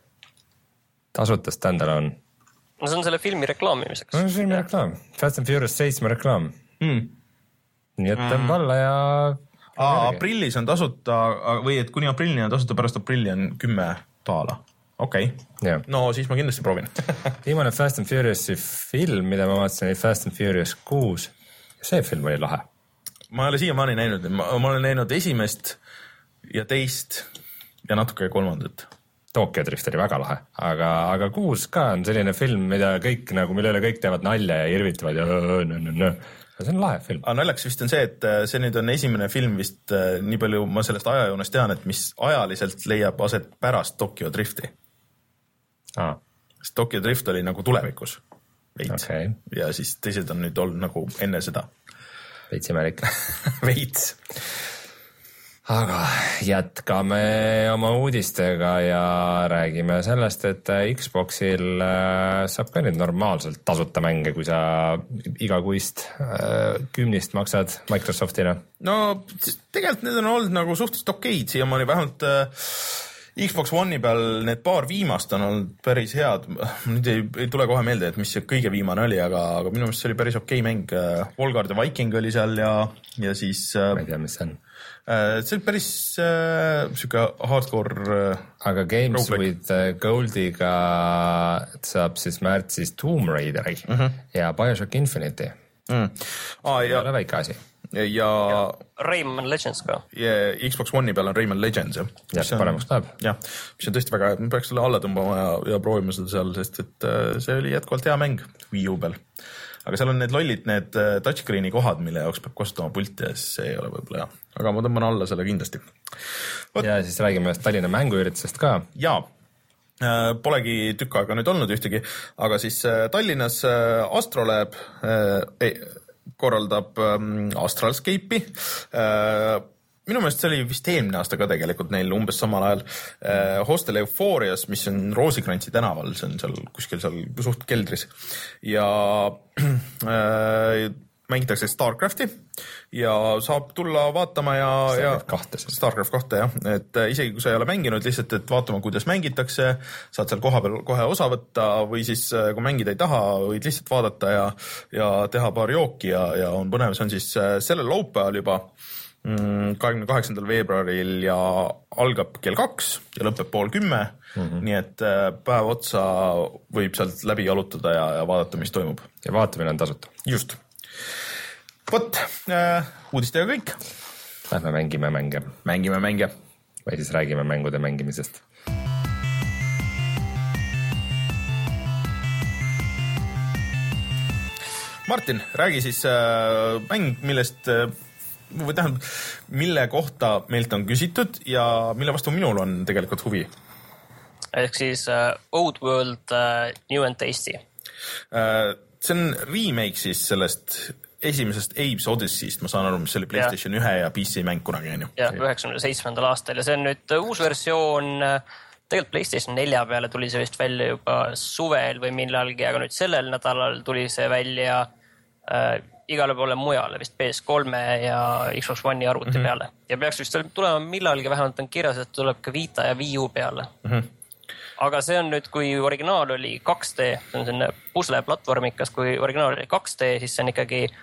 Tasuta standalone. No see on selle filmi reklaamimiseks. No see on filmi ja. reklaam. Fast and Furious seitsme reklaam. Mm. Nii et tõmb alla ja... Aa, aprillis on tasuta, või et kuni aprillini on tasuta, pärast aprilli on kümme daala. Okei. Okay. No siis ma kindlasti proovin. Viimane Fast and Furiousi film, mida ma vaatasin, oli Fast and Furious kuus. See film oli lahe. Ma ei ole siiamaani näinud. Ma, ma olen näinud esimest ja teist ja natuke kolmandat. Tokyo Drift oli väga lahe, aga, aga kuus ka on selline film, mida kõik nagu, mille üle kõik teevad nalja ja irvitavad ja no, no, no. See on lahe film. Aga naljaks vist on see, et see nüüd on esimene film vist, nii palju ma sellest ajajoonest tean, et mis ajaliselt leiab aset pärast Tokyo Drifti. Ah. Sest Tokyo Drift oli nagu tulevikus veits okay. Ja siis teised on nüüd olnud nagu enne seda. Veits imelik. Veits. Aga jätkame oma uudistega ja räägime sellest, et Xboxil saab ka nüüd normaalselt tasuta mänge, kui sa igakuist kümnist maksad Microsoftile. No tegelikult need on olnud nagu suhteliselt okeid, siiamaani vähemalt Xbox One'i peal need paar viimast on olnud päris head. Nüüd ei, ei tule kohe meelde, et mis see kõige viimane oli, aga, aga minu meelest see oli päris okei mäng. Volgard ja Viking oli seal ja, ja siis... Ma ei tea, mis see on. See oli päris äh, siuke hardcore... Aga Games roguelike. With Goldiga saab siis märtsis Tomb Raideri uh -huh. ja Bioshock Infinity. Mm. Ah, ja... Ei ole väike asi. Ja, ja... ja Rayman Legends ka. Ja Xbox One'i peal on Rayman Legends, jah. Ja, see paremaks läheb. Jah, mis on tõesti väga, ma peaks selle alla tõmbama ja, ja proovima seda seal, sest et see oli jätkuvalt hea mäng Wii U peal. Aga seal on need lollid, need touchscreeni kohad, mille jaoks peab kasutama pulti ja siis see ei ole võib-olla hea. Aga ma tõmban alla selle kindlasti. Võt... Ja siis räägime Tallinna mänguüritusest ka. Jaa. Polegi tükk aega nüüd olnud ühtegi, aga siis Tallinnas Astrolab ei, korraldab Astralscape'i. Minu meelest see oli vist eelmine aasta ka tegelikult neil umbes samal ajal Hostel Euphorias, mis on Roosikrantsi tänaval, see on seal kuskil seal suht keldris ja äh, mängitakse Starcrafti ja saab tulla vaatama ja, ja Starcraft kahte jah, et isegi kui sa ei ole mänginud lihtsalt, et vaatama, kuidas mängitakse, saad seal koha peal kohe osa võtta või siis kui mängida ei taha, võid lihtsalt vaadata ja, ja teha paar jooki ja, ja on põnev, see on siis sellel laupäeval juba kahekümne kaheksandal veebruaril ja algab kell kaks ja lõpeb pool kümme, mm-hmm. nii et päev otsa võib sealt läbi jalutada ja, ja vaadata, mis toimub. Ja vaatamine on tasuta. Just. Võt, äh, uudistega kõik. Lähme mängime mänge. Mängime mänge. Või siis räägime mängude mängimisest. Martin, räägi siis äh, mäng, millest... Äh, või tähendab, mille kohta meilt on küsitud ja mille vastu minul on tegelikult huvi? Ehk siis uh, Old World uh, New and Tasty. Uh, see on remake siis sellest esimesest Abe's Odyssey'st, ma saan aru, mis oli PlayStation ja. ühe ja P C mäng kunagi. Ja, üheksakümne seitsmendal aastal ja see on nüüd uus versioon, tegelikult PlayStation nelja peale tuli see vist välja juba suvel või millalgi, aga nüüd sellel nädalal tuli see välja uh, igale poole mujale, vist P S kolme ja Xbox One'i arvuti mm-hmm. peale. Ja peaks vist tulema millalgi, vähemalt on kirjas, et tuleb ka Vita ja Wii U peale. Mm-hmm. Aga see on nüüd, kui originaal oli kaks D, see on selline pusle platvormikas, kui originaal oli kaks D, siis see on ikkagi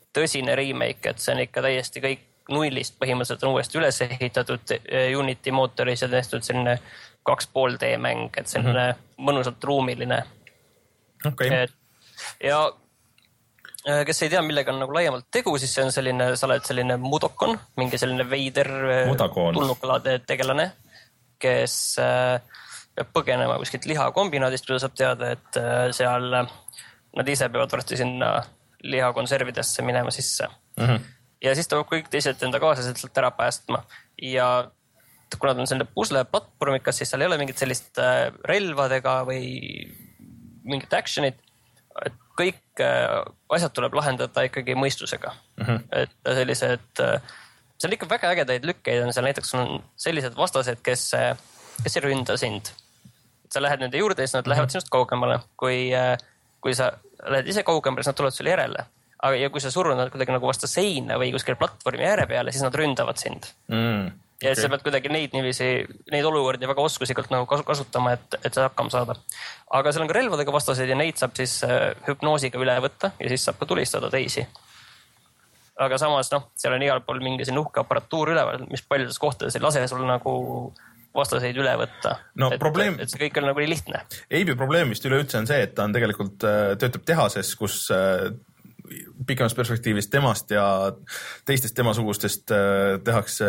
tõsine remake, et see on ikka täiesti kõik nullist põhimõtteliselt on uuesti üles ehitatud Unity mootoris ja tehtud selline kaks pool D mäng, et selline mm -hmm. mõnusalt ruumiline. Okay. Ja kes ei tea, millega on nagu laiemalt tegu, siis see on selline, sa oled selline mudokon, mingi selline veider tulnukalade tegelane, kes peab põgenema kuskilt lihakombinaadist, kui ta saab teada, et seal nad ise peavad varsti sinna lihakonservidesse minema sisse. Mm -hmm. Ja siis ta peab kõik teised enda kaaslased sealt ära päästma. Ja kuna ta on selline pusle platvormikas, siis seal ei ole mingit sellist relvadega või mingit actionit. Et kõik asjad tuleb lahendada ikkagi mõistusega. Mm -hmm. Et sellised, see on ikka väga ägedaid lükkeid on seal, näiteks on sellised vastased, kes, kes ei ründa sind. Sa lähed nende juurde ja siis nad mm -hmm. lähevad sinust kaugemale. Kui, kui sa lähed ise kaugemale, siis nad tulevad sulle järele. Aga ja kui sa surud nad kuidagi nagu vastu seina või kuskil platvormi ääre peale, siis nad ründavad sind. Mm, okay. Ja sa pead kuidagi neid niiviisi, neid olukordi väga oskusikalt nagu kasutama, et, et sa hakkama saada. Aga seal on ka relvadega vastased ja neid saab siis hüpnoosiga üle võtta ja siis saab ka tulistada teisi. Aga samas, noh, seal on igal pool mingi selline uhke aparatuur üleval, mis paljudes kohtades ei lase sul nagu vastaseid üle võtta. No, et, probleem... et see kõik on nagu nii lihtne. Eibi probleem vist üleüldse on see, et ta on tegelikult, töötab tehases, kus pikemas perspektiivis temast ja teistest temasugustest tehakse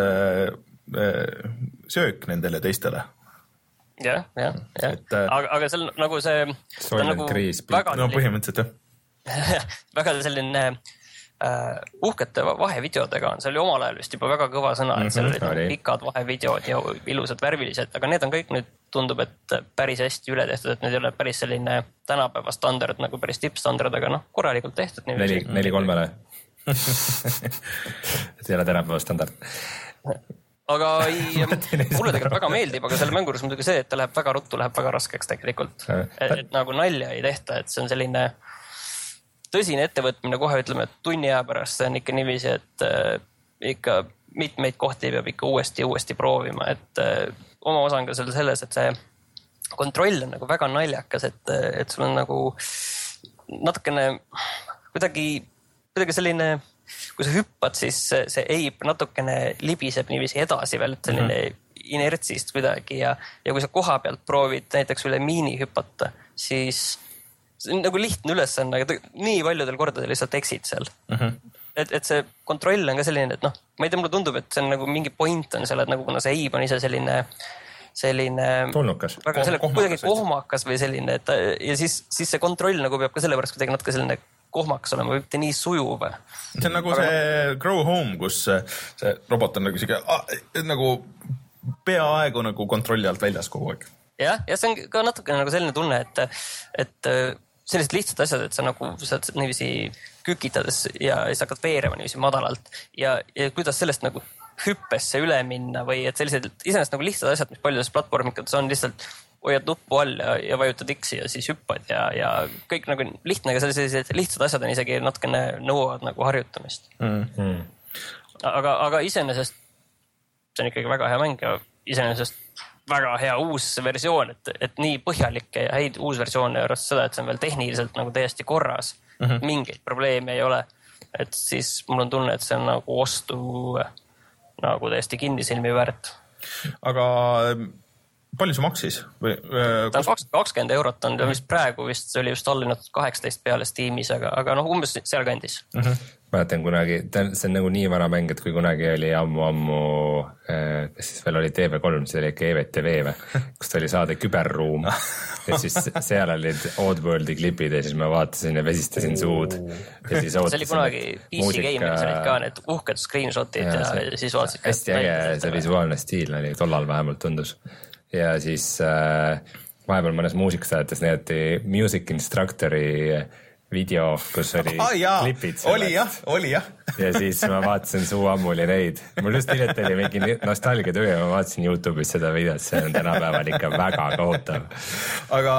söök nendele teistele. Jah, jah, jah. Aga, aga seal nagu see... Soylent Grease. No põhimõtteliselt, jah. Väga selline uh, uhkete vahevideodega on. See oli omal ajal vist juba väga kõva sõna, et seal mm -hmm. olid pikad vahevideod ja ilusad värvilised, aga need on kõik nüüd tundub, et päris hästi üle tehtud, et need ei ole päris selline tänapäeva standard, nagu päris tippstandard, aga noh, korralikult tehtud. Neli, neli kolmele. et ei ole tänapäeva standard. Aga ei, mulle tegelikult väga meeldib, aga selle mänguris muidugi see, et ta läheb väga ruttu, läheb väga raskeks tegelikult. Et, et nagu nalja ei tehta, et see on selline tõsine ettevõtmine kohe, ütleme, et tunni aja pärast see on ikka niiviisi, et äh, ikka mitmeid kohti peab ikka uuesti ja uuesti proovima, et äh, oma osa on ka selles, et see kontroll on nagu väga naljakas, et, et sul on nagu natukene kuidagi, kuidagi selline, kui sa hüppad, siis see eib natukene libiseb niiviisi edasi veel, et selline mm -hmm. inertsist kuidagi ja, ja kui sa koha pealt proovid näiteks üle miini hüpata, siis see on nagu lihtne ülesanne, aga nii paljudel kordadel lihtsalt eksid seal. Mm -hmm. et, et see kontroll on ka selline, et noh, ma ei tea, mulle tundub, et see on nagu mingi point on seal, et nagu kuna see eib on ise selline selline tulnukas, väga selle, kuidagi kohmakas või selline, et ja siis, siis see kontroll nagu peab ka sellepärast kuidagi natuke selline kohmakas olema, võib ta nii sujuv. See on nagu aga... see Grow Home, kus see robot on nagu siuke nagu peaaegu nagu kontrolli alt väljas kogu aeg. Jah, ja see on ka natuke nagu selline tunne, et, et sellised lihtsad asjad, et sa nagu saad niiviisi kükitades ja siis hakkad veerema niiviisi madalalt ja, ja kuidas sellest nagu hüppesse üle minna või et sellised iseenesest nagu lihtsad asjad, mis paljudes platvormikates on lihtsalt hoiad nuppu all ja, ja vajutad X-i ja siis hüppad ja, ja kõik nagu lihtne, aga sellised lihtsad asjad on isegi natukene nõuavad nagu harjutamist. Mm-hmm. Aga, aga iseenesest see on ikkagi väga hea mäng ja iseenesest väga hea uus versioon, et, et nii põhjalikke ja häid uus versioon ja arvestades seda, et see on veel tehniliselt nagu täiesti korras. Mm-hmm. Mingeid probleeme ei ole. Et siis mul on tunne, et see on nagu ostu nagu täiesti kinnisilmi väärt. Aga palju see maksis? Või, äh, ta on kakskümmend eurot on, mis praegu vist oli just allinud kaheksateist peale Steamis, aga, aga noh, umbes seal kandis. Mm-hmm. Mäletan kunagi, see on nagu nii vana mäng, et kui kunagi oli ammu-ammu, kas siis veel oli T V kolm, see oli ikka E V T V või, kus oli saade Küberruum ja siis seal olid Oddworldi klipid ja siis ma vaatasin ja vesistasin suud. Ja siis see oli kunagi P C Game'is olid ka need uhked screenshotid ja, ja, ja siis vaatasid. Hästi äge see visuaalne stiil oli, tollal vähemalt tundus. Ja siis äh, vahepeal mõnes muusikasaates näidati Music Instructori video, kus oli ah, jaa, klipid sellest. Oli jah, oli jah. Ja siis ma vaatasin suu ammuli neid. Mul just hiljuti oli mingi nostalgia töö ja ma vaatasin YouTube'is seda videot, see on tänapäeval ikka väga kohutav. Aga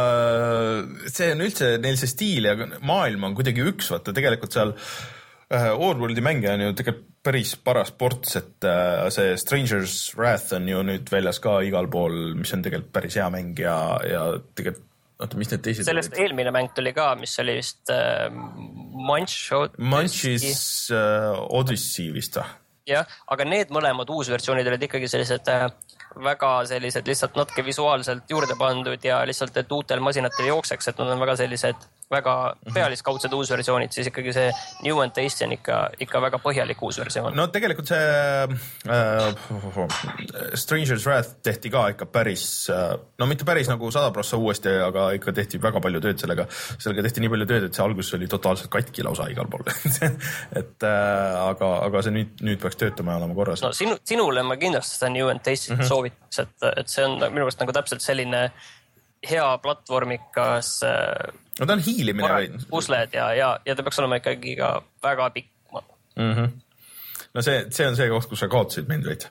see on üldse, neil see stiil ja maailm on kuidagi üks, vaata tegelikult seal Oddworldi mängija on ju tegelikult päris paras ports, et see Stranger's Wrath on ju nüüd väljas ka igal pool, mis on tegelikult päris hea mäng ja, ja tegelikult oota, mis need teised sellest olid? Eelmine mäng tuli ka, mis oli vist äh, Munch Munchis uh, Odyssey vist või? jah, aga need mõlemad uusversioonid olid ikkagi sellised äh, väga sellised lihtsalt natuke visuaalselt juurde pandud ja lihtsalt, et uutel masinatel jookseks, et nad on väga sellised väga pealiskaudsed uusversioonid, siis ikkagi see New and Tasty on ikka, ikka väga põhjalik uusversioon. No tegelikult see äh, Stranger's Wrath tehti ka ikka päris, no mitte päris nagu sada prossa uuesti, aga ikka tehti väga palju tööd sellega. Sellega tehti nii palju tööd, et see alguses oli totaalselt katki lausa igal pool. et äh, aga, aga see nüüd, nüüd peaks töötama ja olema korras. No sinu, sinule ma kindlasti seda New and Tasty mm-hmm. soovitaks, et, et see on minu arust nagu täpselt selline hea platvormikas no ta on hiilimine. Pusled ja, ja, ja ta peaks olema ikkagi ka väga pikk. Mm-hmm. No see, see on see koht, kus sa kaotasid mind veid.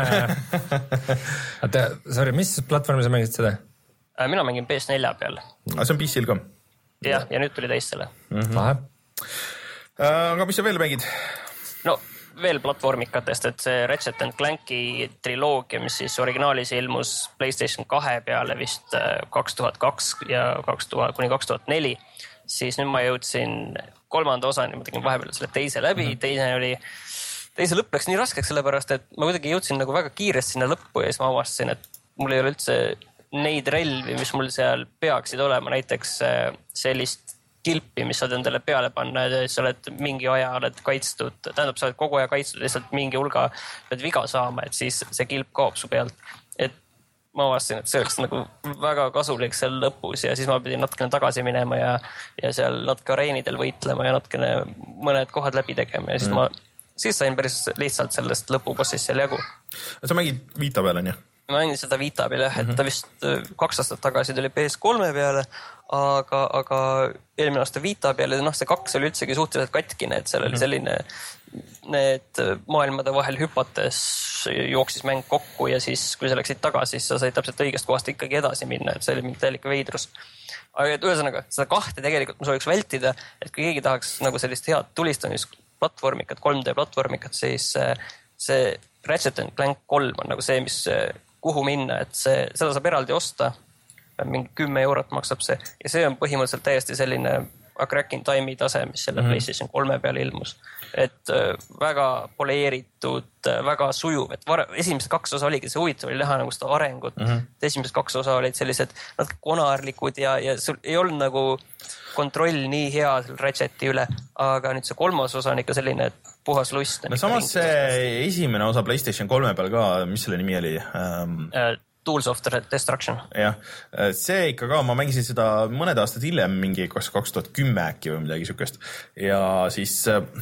Sorry, mis platvormi sa mängid seda? Mina mängin P S neli peal. Aga see on P C-l ka? jah, ja nüüd tuli teistele. Mm-hmm. Aga mis sa veel mängid? No veel platvormikatest, et see Ratchet and Clanki triloogia, mis siis originaalis ilmus PlayStation kahe peale vist kaks tuhat kaks ja kaks tuhat kuni kaks tuhat neli, siis nüüd ma jõudsin kolmanda osani, ma tegin vahepeal selle teise läbi, teine oli, teise lõpp läks nii raskeks, sellepärast et ma kuidagi jõudsin nagu väga kiiresti sinna lõppu ja siis ma avastasin, et mul ei ole üldse neid relvi, mis mul seal peaksid olema, näiteks sellist kilpi, mis saad endale peale panna ja sa oled mingi aja oled kaitstud, tähendab, sa oled kogu aja kaitstud, lihtsalt mingi hulga pead viga saama, et siis see kilp kaob su pealt. Et ma avastasin, et see oleks nagu väga kasulik seal lõpus ja siis ma pidin natukene tagasi minema ja, ja seal natuke areenidel võitlema ja natukene mõned kohad läbi tegema ja siis mm. ma siis sain päris lihtsalt sellest lõpubossist seal jagu. Sa mängid Vita peale, nii? Ma mängin seda Vita peale, et ta vist kaks aastat tagasi tuli P S kolme peale, aga, aga eelmine aasta Vita peale, noh see kaks oli üldsegi suhteliselt katkine, et seal oli selline, need maailmade vahel hüpates jooksis mäng kokku ja siis, kui sa läksid tagasi, siis sa said täpselt õigest kohast ikkagi edasi minna, et see oli mingi täielik veidrus. Aga et ühesõnaga, seda kahte tegelikult ma sooviks vältida, et kui keegi tahaks nagu sellist head tulistamisplatvormikat, kolm D platvormikat, siis see Ratchet and Clank kolm on nagu see, mis kuhu minna, et see, seda saab eraldi osta, mingi kümme eurot maksab see ja see on põhimõtteliselt täiesti selline A Crack in Time'i tase, mis selle mm-hmm. PlayStation kolme peale ilmus. Et väga poleeritud, väga sujuv, et var- esimesed kaks osa oligi see huvitav oli näha nagu seda arengut. Mm-hmm. Esimesed kaks osa olid sellised natuke konarlikud ja, ja sul ei olnud nagu kontroll nii hea selle Ratcheti üle, aga nüüd see kolmas osa on ikka selline, et puhas lust. No samas see esimene osa PlayStation kolme peal ka, mis selle nimi oli? Um... Uh, Tools of Destruction. jah, see ikka ka, ma mängisin seda mõned aastad hiljem, mingi kaks tuhat kümme äkki või midagi sükest. Ja siis,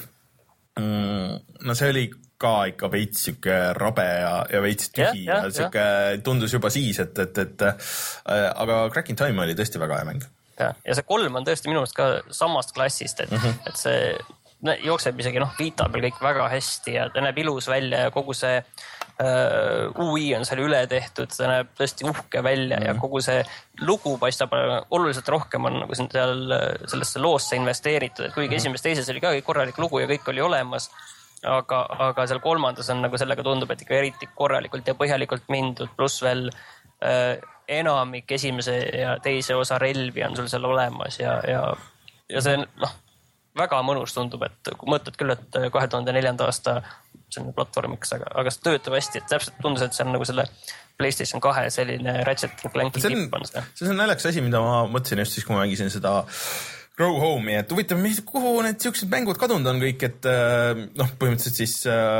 mm, no see oli ka ikka veits süke rabe ja, ja veits tühi ja, ja, ja süke ja. Tundus juba siis, et, et, et aga Crack in Time oli tõesti väga hea mäng. Ja, ja see kolm on tõesti minu meelest ka samast klassist, et, mm-hmm. et see jookseb isegi noh, Vita peal kõik väga hästi ja ta näeb ilus välja ja kogu see Uh, U I on seal üle tehtud, ta näeb tõesti uhke välja mm. ja kogu see lugu paistab oluliselt rohkem on nagu seal sellesse loosse investeeritud, et kuigi mm. esimest teises oli ka korralik lugu ja kõik oli olemas, aga, aga seal kolmandas on nagu sellega tundub, et ikka eriti korralikult ja põhjalikult mindud, pluss veel uh, enamik esimese ja teise osa relvi on sul seal olemas ja, ja, ja see noh, väga mõnus tundub, et kui mõtled küll, et kahe tuhande neljanda aasta selline platvormiks, aga, aga see töötab hästi, et täpselt tundus, et see on nagu selle PlayStation kahe selline Ratchet and Clanki kipp on see. See on naljakas asi, mida ma mõtlesin just siis, kui ma mängisin seda Grow Home'i, et huvitav, kuhu need siuksed mängud kadunud on kõik, et noh, põhimõtteliselt siis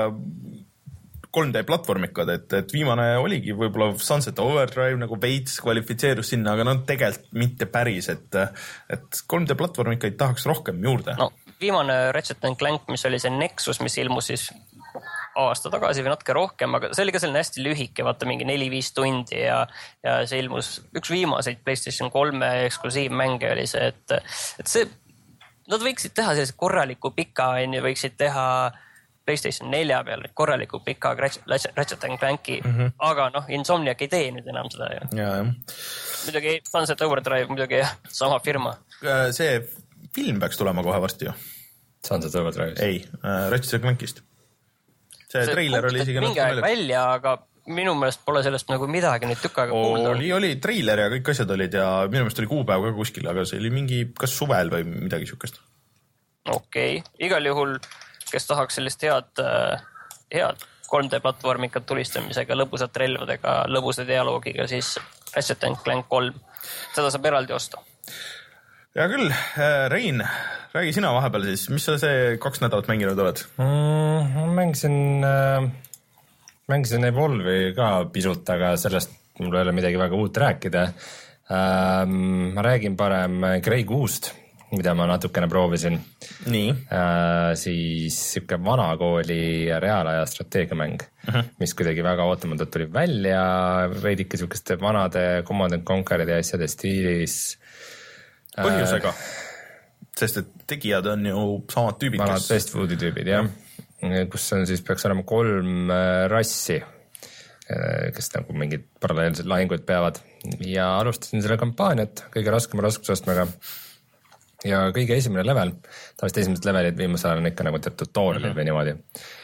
kolm D platvormikad, et, et viimane oligi võib-olla Sunset Overdrive nagu veits kvalifitseerus sinna, aga no tegelikult mitte päris, et, et kolm D platvormikaid tahaks rohkem juurde. No, viimane Ratchet and Clank, mis oli see Nexus, mis ilmus siis aasta tagasi või natuke rohkem, aga see oli ka selline hästi lühike, vaata mingi neli-viis tundi ja, ja see ilmus üks viimaseid PlayStation kolme eksklusiivmänge oli see, et, et see, nad võiksid teha sellise korraliku pika, võiksid teha PlayStation nelja peal korraliku pika Ratchet and Clanki, mm-hmm. aga noh, Insomniac ei tee nüüd enam seda. Ja, ja. Muidugi Sunset Overdrive, muidugi sama firma. See film peaks tulema kohe varsti ju. Sunset Overdrive? Ei, Ratchet and Clankist. See, see treiler oli isegi mingi aeg välja, aga minu meelest pole sellest nagu midagi nüüd tükk aega kuulda. Oli, oli treiler ja kõik asjad olid ja minu meelest oli kuupäev ka kuskil, aga see oli mingi kas suvel või midagi sükest. okei okay., igal juhul, kes tahaks sellist head, head kolm D platvormikat tulistamisega, lõbusat relvadega, lõbusa dialoogiga, siis Ratchet and Clank kolm. Seda saab eraldi osta. Ja küll, Rein, räägi sina vahepeal siis, mis sa see kaks nädalat mänginud oled? Mm, mängisin, mängisin Evolve'i ka pisut, aga sellest mul ei ole midagi väga uut rääkida. Ma räägin parem Grey Goosest, mida ma natukene proovisin. Nii. Siis siuke vanakooli reaalaja strateegiamäng, uh-huh. mis kuidagi väga ootamatult tuli välja, veidike siukeste vanade Command and Conquer'ide asjade stiilis. Põhjusega, sest et tegijad on ju samad tüübid. Vanad West Foodi tüübid, jah. Kus on siis peaks olema kolm rassi, kes nagu mingid paralleelsed lahinguid peavad. Ja alustasin selle kampaaniat kõige raskema raskusastmega. Ja kõige esimene level, tavaliselt esimesed levelid viimasel ajal on ikka nagu teeb tutorialid mm-hmm. või niimoodi.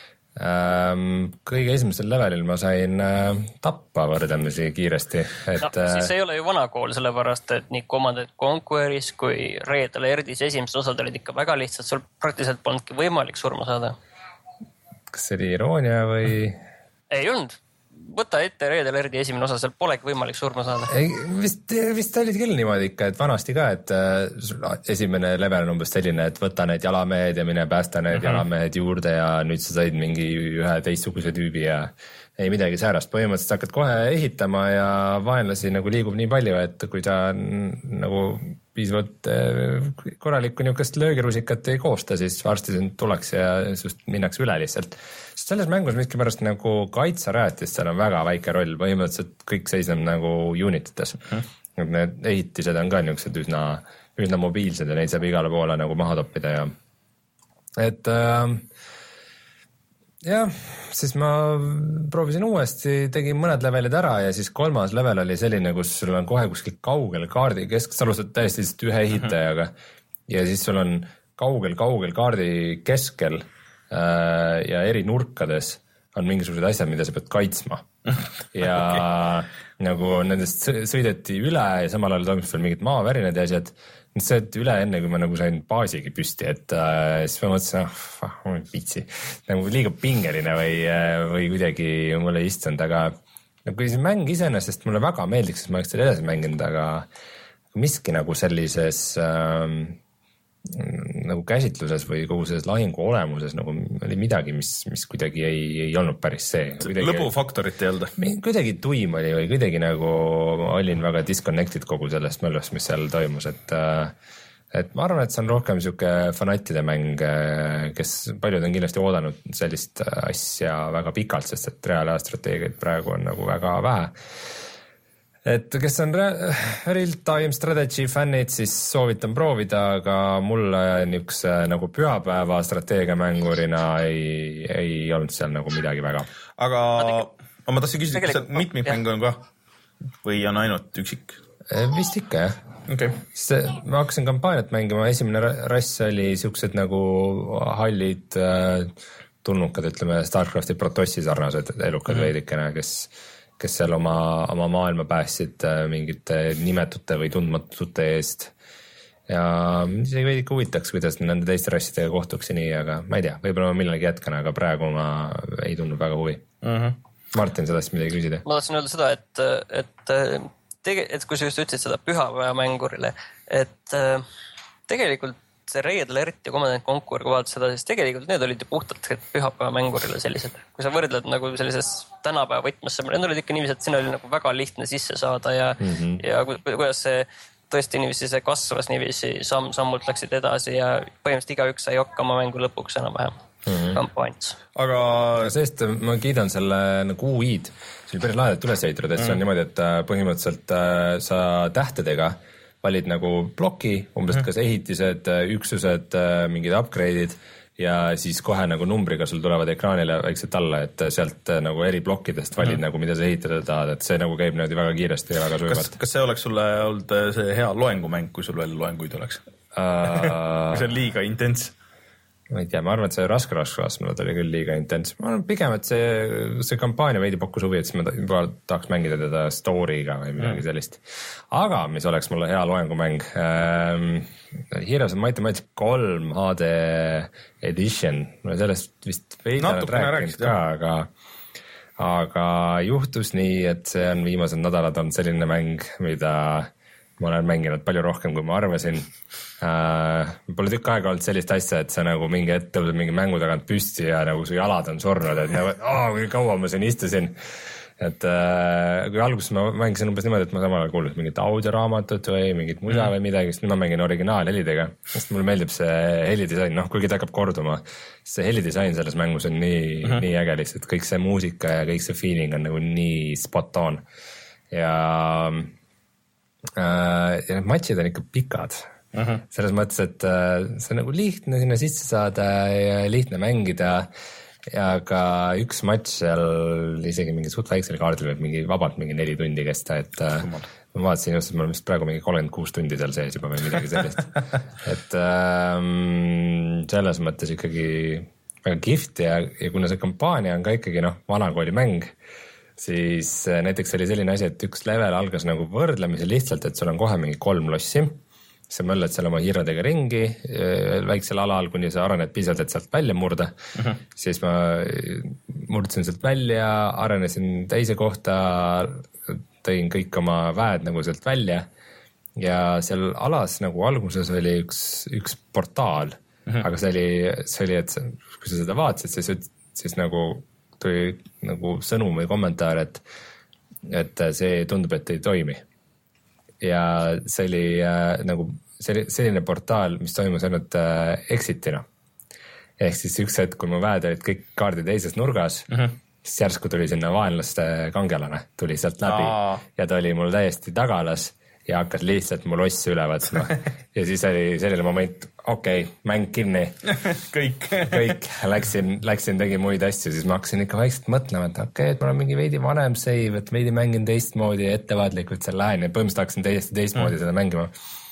Kõige esimesel levelil ma sain tappa võrdlemisi kiiresti. Et, no, siis ei ole ju vanakool, sellepärast, et nii Command and Conqueris kui Red Alertis esimesed osad olid ikka väga lihtsad, sul praktiliselt polnudki võimalik surma saada. Kas see oli iroonia või? Ei olnud. Võta ette Red Alerti esimene osa, seal polegi võimalik surma saada. Ei, vist, vist olid küll niimoodi ikka, et vanasti ka, et esimene level on umbes selline, et võta need jalamehed ja mine päästa need uh-huh. jalamehed juurde ja nüüd sa said mingi ühe teistsuguse tüübi ja ei midagi säärast. Põhimõtteliselt hakkad kohe ehitama ja vaenlasi nagu liigub nii palju, et kui ta nagu piisavalt korralikku niukest löögirusikat ei koosta, siis varsti sind tuleks ja just minnakse üle lihtsalt. Sest selles mängus miskipärast nagu kaitsarajatist seal on väga väike roll, põhimõtteliselt kõik seisneb nagu unitites. Hmm. Need ehitised on ka niuksed üsna, üsna mobiilsed ja neid saab igale poole nagu maha toppida ja et äh, jah, siis ma proovisin uuesti, tegin mõned levelid ära ja siis kolmas level oli selline, kus sul on kohe kuskil kaugel kaardi kesk, sa alustad täiesti lihtsalt ühe ehitajaga ja siis sul on kaugel-kaugel kaardi keskel äh, ja eri nurkades on mingisugused asjad, mida sa pead kaitsma ja okay. nagu nendest sõideti üle ja samal ajal toimus veel mingid maavärinad ja asjad. Nüüd sõideti üle enne, kui ma nagu sain baasigi püsti, et äh, siis ma mõtlesin, ah, oh, pitsi, nagu liiga pingeline või, või kuidagi mulle ei istunud, aga kui see mäng iseenesest mulle väga meeldiks, siis ma oleks teile edasi mänginud, aga miski nagu sellises äh, nagu käsitluses või kogu selles lahingu olemuses nagu oli midagi, mis, mis kuidagi ei, ei olnud päris see. Lõbufaktorit ei olnud? Kuidagi tuim oli või kuidagi nagu olin väga disconnected kogu sellest möllust, mis seal toimus, et, et ma arvan, et see on rohkem siuke fanatide mäng, kes paljud on kindlasti oodanud sellist asja väga pikalt, sest et reaalajastrateegiaid praegu on nagu väga vähe. Et kes on real-time strategy fännid, siis soovitan proovida, aga mulle niukse nagu pühapäeva strateegiamängurina ei, ei olnud seal nagu midagi väga. Aga ma tahtsin küsida, kas see mitmikmäng on ka või on ainult üksik? Vist ikka, jah. Okay. See, ma hakkasin kampaaniat mängima, esimene rass oli siuksed nagu hallid tulnukad, ütleme Starcrafti Protossi sarnased elukad mm. veidikene, kes kes seal oma, oma maailma päästsid mingite nimetute või tundmatute eest. Ja isegi veidike huvitaks, kuidas nende teiste rassidega kohtuks ja nii, aga ma ei tea, võib-olla ma millalgi jätkan, aga praegu ma ei tundnud väga huvi. Uh-huh. Martin, sa tahtsid midagi küsida? Ma tahtsin öelda seda, et, et, tege, et kui sa just ütlesid seda pühapäeva mängurile, et tegelikult see Red Alert ja Command and Conquer, kui vaatad seda, siis tegelikult need olid ju puhtalt pühapäeva mängurile sellised. Kui sa võrdled nagu sellises tänapäeva võtmesse, need olid ikka niiviisi, et siin oli nagu väga lihtne sisse saada ja, mm-hmm. ja kuidas see tõesti niiviisi see kasvas niiviisi samm-sammult läksid edasi ja põhimõtteliselt igaüks sai hakkama mängu lõpuks enam-vähem mm-hmm. kampaanias. Aga sest ma kiidan selle nagu U I-d, see oli päris lahedalt üles ehitatud, et mm-hmm. see on niimoodi, et põhimõtteliselt sa tähtedega valid nagu ploki, umbes mm. kas ehitised, üksused, mingid upgrade'id ja siis kohe nagu numbriga sul tulevad ekraanile väikselt alla, et sealt nagu eri plokkidest valid mm. nagu, mida sa ehitada tahad, et see nagu käib niimoodi väga kiiresti ja väga sujuvalt. Kas, kas see oleks sulle olnud see hea loengumäng, kui sul veel loenguid oleks? Uh... see on liiga intens. ma ei tea, ma arvan, et see raske raskusastmel oli küll liiga intens. Ma arvan pigem, et see, see kampaania veidi pakkus huvi, et siis ma juba tahaks mängida teda story'ga või midagi sellist. Aga mis oleks mulle hea loengumäng ähm,, Heroes of Might and Might kolm H D edition, ma sellest vist veidi olen rääkinud ka, aga aga juhtus nii, et see on viimased nädalad on selline mäng, mida ma olen mänginud palju rohkem, kui ma arvasin. Uh, pole tükk aega olnud sellist asja, et sa nagu mingi hetk tõused mingi mängu tagant püsti ja nagu su jalad on surnud, et nagu, oh, kui kaua ma siin istusin. Et uh, kui alguses ma mängisin umbes niimoodi, et ma samal ajal kuulnud mingit audioraamatut või mingit musa mm. või midagi, sest nüüd ma mängin originaalhelidega. Sest mulle meeldib see helidisain, noh, kuigi ta hakkab korduma. See helidisain selles mängus on nii, mm-hmm. nii äge lihtsalt, kõik see muusika ja kõik see feeling on nagu nii spot on. Ja Uh, ja need matšid on ikka pikad uh-huh. selles mõttes, et uh, see on nagu lihtne sinna sisse saada ja lihtne mängida ja ka üks matš seal isegi mingi suht väiksel kaardil võib mingi vabalt mingi neli tundi kesta, et uh, ma vaatasin just, et ma olen vist praegu mingi kolmkümmend kuus tundi seal sees juba või midagi sellist et um, selles mõttes ikkagi väga kihvt ja, ja kuna see kampaania on ka ikkagi noh, vanakooli mäng, siis näiteks oli selline asi, et üks level algas nagu võrdlemise lihtsalt, et sul on kohe mingi kolm lossi. Sa möllad seal oma hiiradega ringi väiksel alal, kuni sa arened piisavalt, et sealt välja murda. Uh-huh. Siis ma murdsin sealt välja, arenesin teise kohta, tõin kõik oma väed nagu sealt välja ja seal alas nagu alguses oli üks, üks portaal, uh-huh. aga see oli, see oli, et kui sa seda vaatasid, siis, siis nagu tuli nagu sõnum või kommentaar, et, et see tundub, et ei toimi. Ja see oli äh, nagu selline portaal, mis toimus ainult äh, exitina. Ehk siis üks hetk, kui mu väed olid kõik kaardi teises nurgas, uh-huh. siis järsku tuli sinna vaenlaste kangelane, tuli sealt läbi Aa. ja ta oli mul täiesti tagalas ja hakkas lihtsalt mu lossi üle võtma. Ja siis oli selline moment, okei, okay, mäng kinni. kõik. kõik, läksin, läksin, tegin muid asju, siis ma hakkasin ikka vaikselt mõtlema, et okei, okay, et mul on mingi veidi vanem save, et veidi mängin teistmoodi ja ettevaatlikult seal lähen ja põhimõtteliselt hakkasin täiesti teistmoodi mm. seda mängima.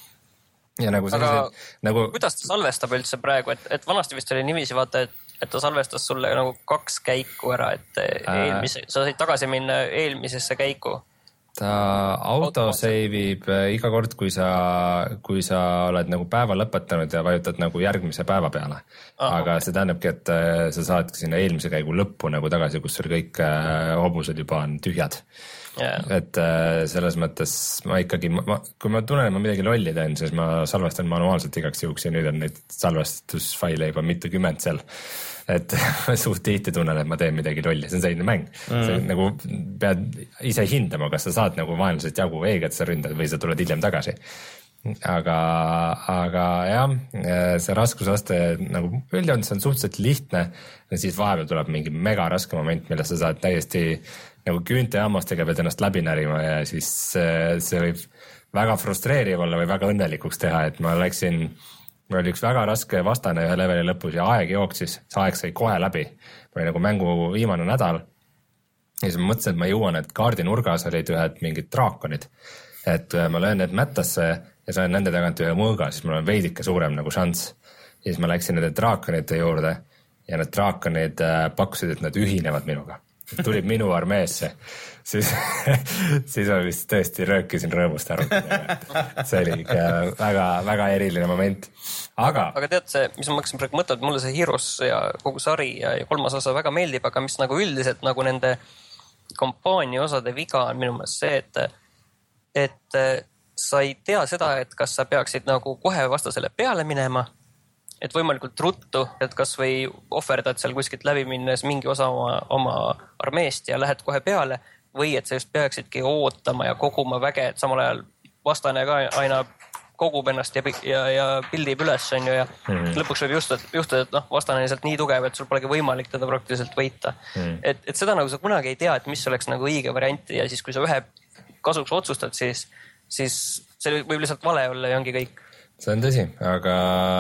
Ja nagu aga sellised, nagu... kuidas ta salvestab üldse praegu, et, et vanasti vist oli nimisi vaata, et, et ta salvestas sulle nagu kaks käiku ära, et äh... eelmise, sa said tagasi minna eelmisesse käiku. Ta autoseivib iga kord, kui sa, kui sa oled nagu päeva lõpetanud ja vajutad nagu järgmise päeva peale. Aha. Aga see tähendabki, et sa saadki sinna eelmise käigu lõppu nagu tagasi, kus sul kõik hobused juba on tühjad. Yeah. Et selles mõttes ma ikkagi, ma, kui ma tunnen, et ma midagi lolli teen, siis ma salvestan manuaalselt igaks juhuks ja nüüd on neid salvestusfaile juba mitu kümmend seal. Et suht tihti tunnen, et ma teen midagi lolli, see on selline mäng. Mm. See nagu pead ise hindama, kas sa saad nagu vaenlasest jagu veega, et sa ründad või sa tuled hiljem tagasi. Aga, aga jah, see raskusaste nagu üldjoon, see on suhteliselt lihtne ja siis vahepeal tuleb mingi mega raske moment, milles sa saad täiesti nagu küünte hammastega pead ennast läbi närima ja siis see võib väga frustreeriv olla või väga õnnelikuks teha, et ma läksin mul oli üks väga raske vastane ühe leveli lõpus ja aeg jooksis, see aeg sai kohe läbi. Ma oli nagu mängu viimane nädal ja siis ma mõtlesin, et ma jõuan, et kaardi nurgas olid ühed mingid draakonid. Et ma löön need mättasse ja sain nende tagant ühe mõõga, siis mul on veidike suurem nagu šanss. Ja siis ma läksin nende draakonite juurde ja need draakonid pakkusid, et nad ühinevad minuga. Tulid minu armeesse, siis, siis ma vist tõesti röökisin rõõmust arutada. See oli väga, väga eriline moment. Aga, aga tead see, mis ma hakkasin praegu mõtlema, et mulle see Heroes ja kogu sari ja kolmas osa väga meeldib, aga mis nagu üldiselt nagu nende kampaania osade viga on minu meelest see, et, et sa ei tea seda, et kas sa peaksid nagu kohe vastasele peale minema, et võimalikult ruttu, et kas või ohverdad seal kuskilt läbi minnes mingi osa oma, oma armeest ja lähed kohe peale või et sa just peaksidki ootama ja koguma väge, et samal ajal vastane ka aina kogub ennast ja, ja, ja pildib üles on ju ja mm. lõpuks võib just, juhtuda, et noh, vastane on lihtsalt nii tugev, et sul polegi võimalik teda praktiliselt võita. Mm. Et, et seda nagu sa kunagi ei tea, et mis oleks nagu õige variant ja siis kui sa ühe kasuks otsustad, siis, siis see võib lihtsalt vale olla ja ongi kõik. See on tõsi, aga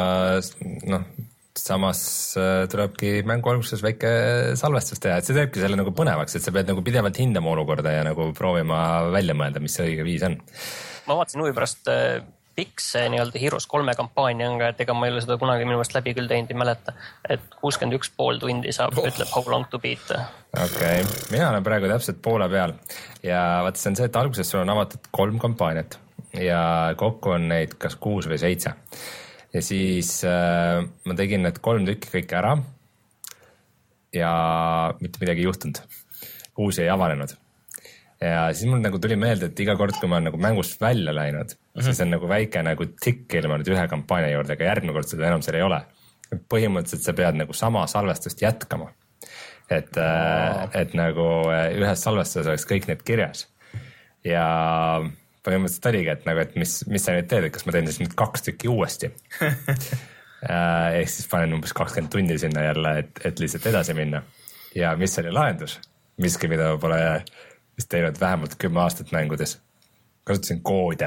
noh, samas tulebki mängu alguses väike salvestus teha, et see teebki selle nagu põnevaks, et sa pead nagu pidevalt hindama olukorda ja nagu proovima välja mõelda, mis see õige viis on. Ma vaatasin huvi pärast pikk see nii-öelda Heroes kolme kampaania on ka, et ega ma ei ole seda kunagi minu meelest läbi küll teinud, ei mäleta. Et kuuskümmend üks pool tundi saab, oh. ütleb How Long to Beat. Okei, okay. Mina olen praegu täpselt poole peal ja vaata see on see, et alguses sul on avatud kolm kampaaniat ja kokku on neid kas kuus või seitse. Ja siis äh, ma tegin need kolm tükki kõik ära ja mitte midagi ei juhtunud. Uusi ei avanenud. Ja siis mul nagu tuli meelde, et iga kord, kui ma olen nagu mängust välja läinud, mm-hmm. siis on nagu väike nagu tikk ilmanud ühe kampaania juurde, aga järgmine kord seda enam seal ei ole. Põhimõtteliselt sa pead nagu sama salvestust jätkama. Et, oh. et nagu ühes salvestuses oleks kõik need kirjas. Ja põhimõtteliselt oligi, et, nagu, et mis, mis sa nüüd teed, et kas ma teen siis nüüd kaks tükki uuesti. Ehk siis panen umbes kakskümmend tundi sinna jälle, et, et lihtsalt edasi minna. Ja mis oli lahendus? Miski, mida ma pole vist teinud vähemalt kümme aastat mängudes. Kasutasin koode.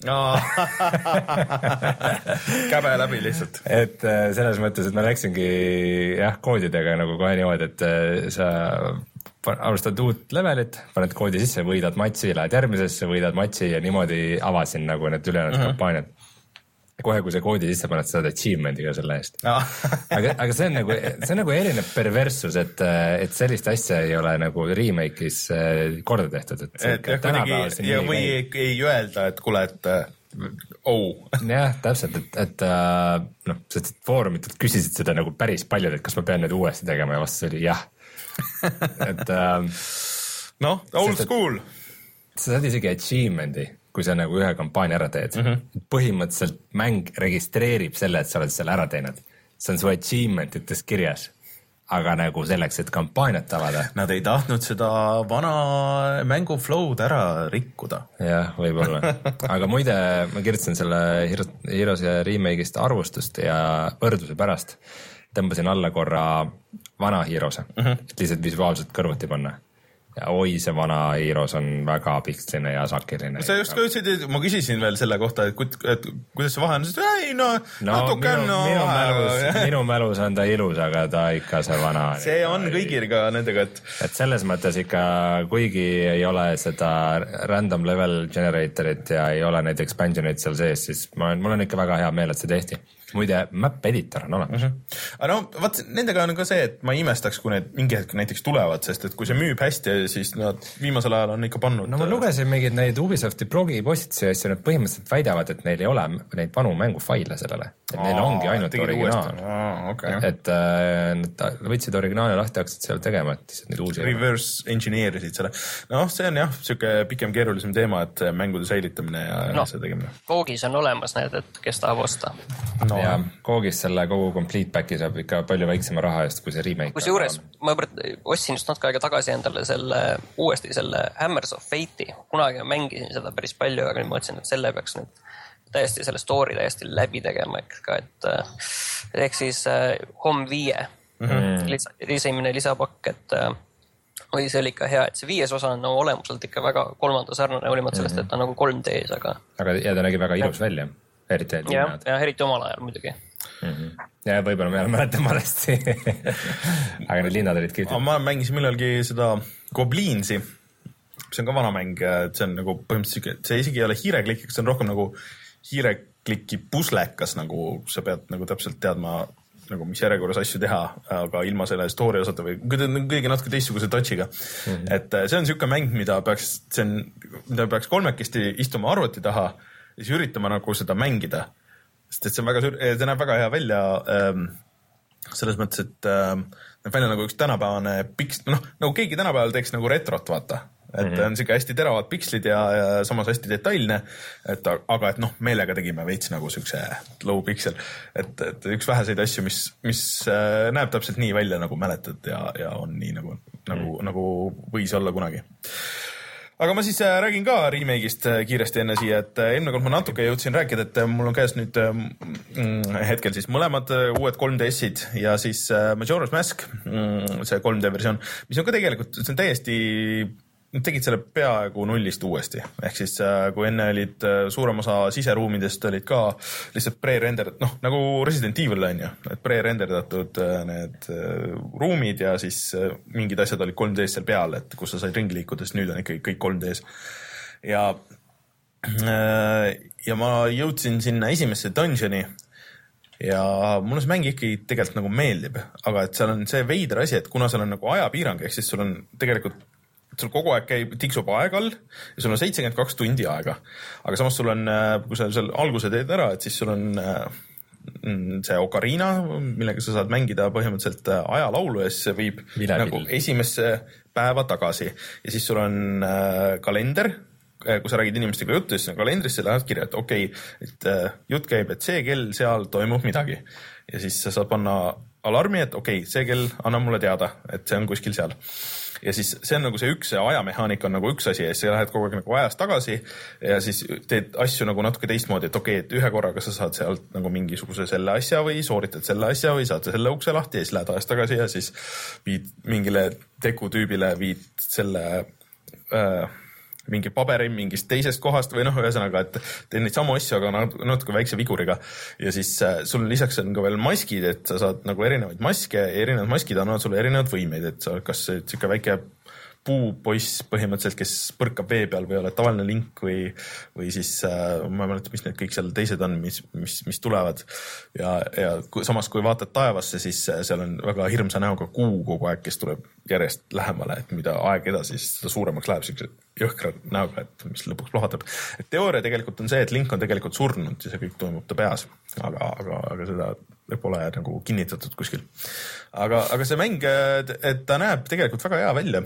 Käbe läbi lihtsalt. Et selles mõttes, et ma läksingi jah, koodidega nagu kohe niimoodi, et sa alustad uut levelit, paned koodi sisse, võidad matši, lähed järgmisesse, võidad matši ja niimoodi avasin nagu need ülejäänud uh-huh. kampaaniad. Kohe, kui see koodi sisse paned, saad achievement'iga selle eest. aga, aga see on nagu, see on nagu erinev perversus, et, et sellist asja ei ole nagu remake'is korda tehtud. Et see, et, et kuidagi, ja või ei, ei öelda, et kuule, et oh. jah, täpselt, et, et noh, sest foorumitelt küsisid seda nagu päris paljud, et kas ma pean need uuesti tegema ja vastus oli jah. et noh, old school. Sa saad isegi achievement'i, kui sa nagu ühe kampaania ära teed. Mm-hmm. Põhimõtteliselt mäng registreerib selle, et sa oled selle ära teinud. See on su achievementites kirjas. Aga nagu selleks, et kampaaniat avada. Nad ei tahtnud seda vana mängu flow'd ära rikkuda. Jah, võib-olla. Aga muide, ma kirjutasin selle Heroes remake'ist arvustust ja võrdluse pärast tõmbasin alla korra vana Heroes'e, mm-hmm. et lihtsalt visuaalselt kõrvuti panna. Ja oi, see vana Heroes on väga piksline ja sakiline. Sa just ka ütlesid, ma küsisin veel selle kohta, et, et, et kuidas see vahe on, ei no, no natuke on no, minu, mälus, minu mälus on ta ilus, aga ta ikka see vana. See on kõigiga nendega, et et selles mõttes ikka, kuigi ei ole seda random level generatorit ja ei ole neid expansionid seal sees, siis ma, mul on ikka väga hea meel, et see tehti. Muide, map editor on olemas. Mm-hmm. Aga no, vaat nendega on ka see, et ma imestaks, kui need mingi hetk näiteks tulevad, sest et kui see müüb hästi, siis nad viimasel ajal on ikka pannud. No ma lugesin mingid neid Ubisofti blogi postitusi ja nad põhimõtteliselt väidavad, et neil ei ole neid vanu mängufaile sellele. Et neil Aa, ongi ainult originaal. Aa, okay. Et äh, nad võtsid originaali lahti, hakkasid seal tegema, et neid uusi reverse engineerisid selle. No see on jah, siuke pikem keerulisem teema, et mängude säilitamine ja, no, ja see tegemine. Koogis on olemas need, et kes tahab osta. No. Ja koogis selle kogu complete packi saab ikka palju väiksema raha eest, kui see remake. Kus juures, ma ostsin just natuke aega tagasi endale selle, uuesti selle Hammers of Fate'i. Kunagi mängisin seda päris palju, aga nüüd ma mõtlesin, et selle peaks nüüd täiesti selle story täiesti läbi tegema ikka, et ehk siis Home viie mm-hmm. lisa, esimene lisapakk, et või see oli ikka hea, et see viies osa on no, olemuselt ikka väga kolmanda sarnane, olimata sellest, mm-hmm. et ta on nagu kolm D-s, aga aga ja ta nägi väga ilus välja. Eriti ja, ja eriti omal ajal muidugi. Mm-hmm. Ja võib-olla me mäletan valesti. Aga need linnad olid kiitud. Ma mängisin millalgi seda Goblinsi. See on ka vana mäng. See on nagu põhimõtteliselt, see isegi ei ole hiireklikk, see on rohkem nagu hiireklikki puslekas, nagu sa pead nagu täpselt teadma, nagu mis järjekorras asju teha, aga ilma selle story osata või kõige natuke teistsuguse touchiga. Mm-hmm. Et see on siuke mäng, mida peaks, see on, mida peaks kolmekesti istuma arvuti taha ja siis üritama nagu seda mängida. Sest et see on väga, see näeb väga hea välja ähm, selles mõttes, et ähm, näeb välja nagu üks tänapäevane piks, noh, nagu keegi tänapäeval teeks nagu retrot, vaata. Et mm-hmm. on siuke hästi teravad pikslid ja, ja samas hästi detailne, et aga et noh, meelega tegime veits nagu siukse low pixel, et, et üks väheseid asju, mis, mis äh, näeb täpselt nii välja, nagu mäletad ja, ja on nii nagu, nagu, mm. nagu võis olla kunagi. Aga ma siis räägin ka remake'ist kiiresti enne siia, et eelmine kord ma natuke jõudsin rääkida, et mul on käes nüüd mm, hetkel siis mõlemad uued kolm D S-id ja siis Majora's Mask, mm, see kolm D versioon, mis on ka tegelikult, see on täiesti, nad tegid selle peaaegu nullist uuesti. Ehk siis kui enne olid suurem osa siseruumidest olid ka lihtsalt pre-render, noh nagu Resident Evil on ju, et pre-renderdatud need ruumid ja siis mingid asjad olid kolm D-s seal peal, et kus sa said ringi liikuda, siis nüüd on ikkagi kõik kolm D-s. Ja ja ma jõudsin sinna esimesse dungeoni ja mulle see mäng ikkagi tegelikult nagu meeldib, aga et seal on see veider asi, et kuna seal on nagu ajapiirang, ehk siis sul on tegelikult sul kogu aeg käib, tiksub aeg all ja sul on seitsekümmend kaks tundi aega. Aga samas sul on, kui sa seal alguse teed ära, et siis sul on see Ocarina, millega sa saad mängida põhimõtteliselt ajalaulu ja siis see viib Vilepill. nagu esimesse päeva tagasi. Ja siis sul on kalender, kui sa räägid inimestega juttu, siis kalendrisse lähed kirja, et okei, okay, et jutt käib, et see kell seal toimub midagi. Ja siis sa saad panna alarmi, et okei, okay, see kell anna mulle teada, et see on kuskil seal. Ja siis see on nagu see üks, see ajamehaanika on nagu üks asi ja siis sa lähed kogu aeg nagu ajas tagasi ja siis teed asju nagu natuke teistmoodi, et okei, okay, et ühe korraga sa saad sealt nagu mingisuguse selle asja või sooritad selle asja või saad selle ukse lahti ja siis lähed ajas tagasi ja siis viid mingile tekutüübile viid selle äh, mingi paberi mingist teisest kohast või noh, ühesõnaga, et teed neid samu asju, aga natuke väikse viguriga. Ja siis äh, sul lisaks on ka veel maskid, et sa saad nagu erinevaid maske ja erinevad maskid annavad sulle erinevad võimeid, et sa kas siuke väike puupoiss põhimõtteliselt, kes põrkab vee peal või oled tavaline link või, või siis äh, ma ei mäleta, mis need kõik seal teised on, mis, mis, mis tulevad. Ja, ja kui, samas kui vaatad taevasse, siis seal on väga hirmsa näoga kuu kogu aeg, kes tuleb järjest lähemale, et mida aeg edasi, siis seda suuremaks läheb siukse jõhkra näoga, et mis lõpuks plohatab. Et teooria tegelikult on see, et Link on tegelikult surnud ja see kõik toimub ta peas, aga, aga, aga seda pole nagu kinnitatud kuskil. Aga, aga see mäng, et ta näeb tegelikult väga hea välja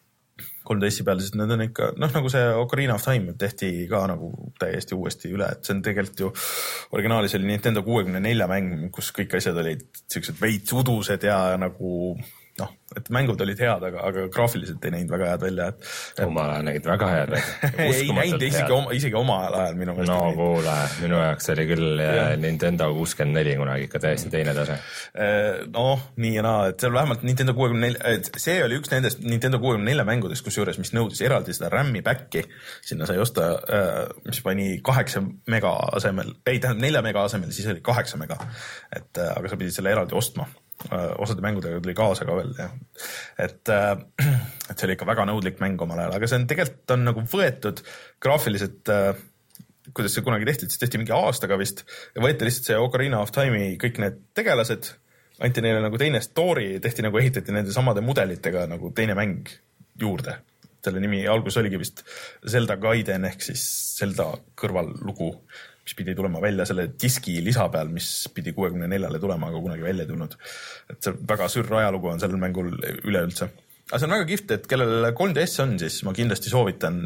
kolm D S-i peal, sest need on ikka, noh nagu see Ocarina of Time tehti ka nagu täiesti uuesti üle, et see on tegelikult ju originaalis oli Nintendo kuuekümne nelja mäng, kus kõik asjad olid sellised veits udused ja nagu noh, et mängud olid head, aga, aga graafiliselt ei näinud väga head välja. Et, et... Omal ajal nägid väga head. ei näinud isegi oma, isegi oma ajal minu meelest. No kuule, minu jaoks oli küll ja. Nintendo kuuskümmend neli kunagi ikka täiesti teine tase. Noh, nii ja naa, et seal vähemalt Nintendo kuuekümne nelja, see oli üks nendest Nintendo kuuekümne nelja mängudest, kus juures, mis nõudis eraldi seda RAM-i back'i. Sinna sai osta, mis pani kaheksa mega asemel, ei tähendab nelja mega asemel, siis oli kaheksa mega. Et, aga sa pidid selle eraldi ostma. Osade mängudega tuli kaasa ka veel ja. Et, et see oli ikka väga nõudlik mäng omal ajal, aga see on tegelikult on nagu võetud graafiliselt, kuidas see kunagi tehti, siis tehti mingi aastaga vist ja võeti lihtsalt see Ocarina of Time'i kõik need tegelased, anti neile nagu teine story, tehti nagu ehitati nende samade mudelitega nagu teine mäng juurde. Selle nimi algus oligi vist Zelda Gaiden ehk siis Zelda kõrvallugu, mis pidi tulema välja selle diski lisa peal, mis pidi kuuekümne neljale tulema, aga kunagi välja tulnud. Et see väga sürr ajalugu on sellel mängul üleüldse. Aga see on väga kihvt, et kellel kolm D S on, siis ma kindlasti soovitan.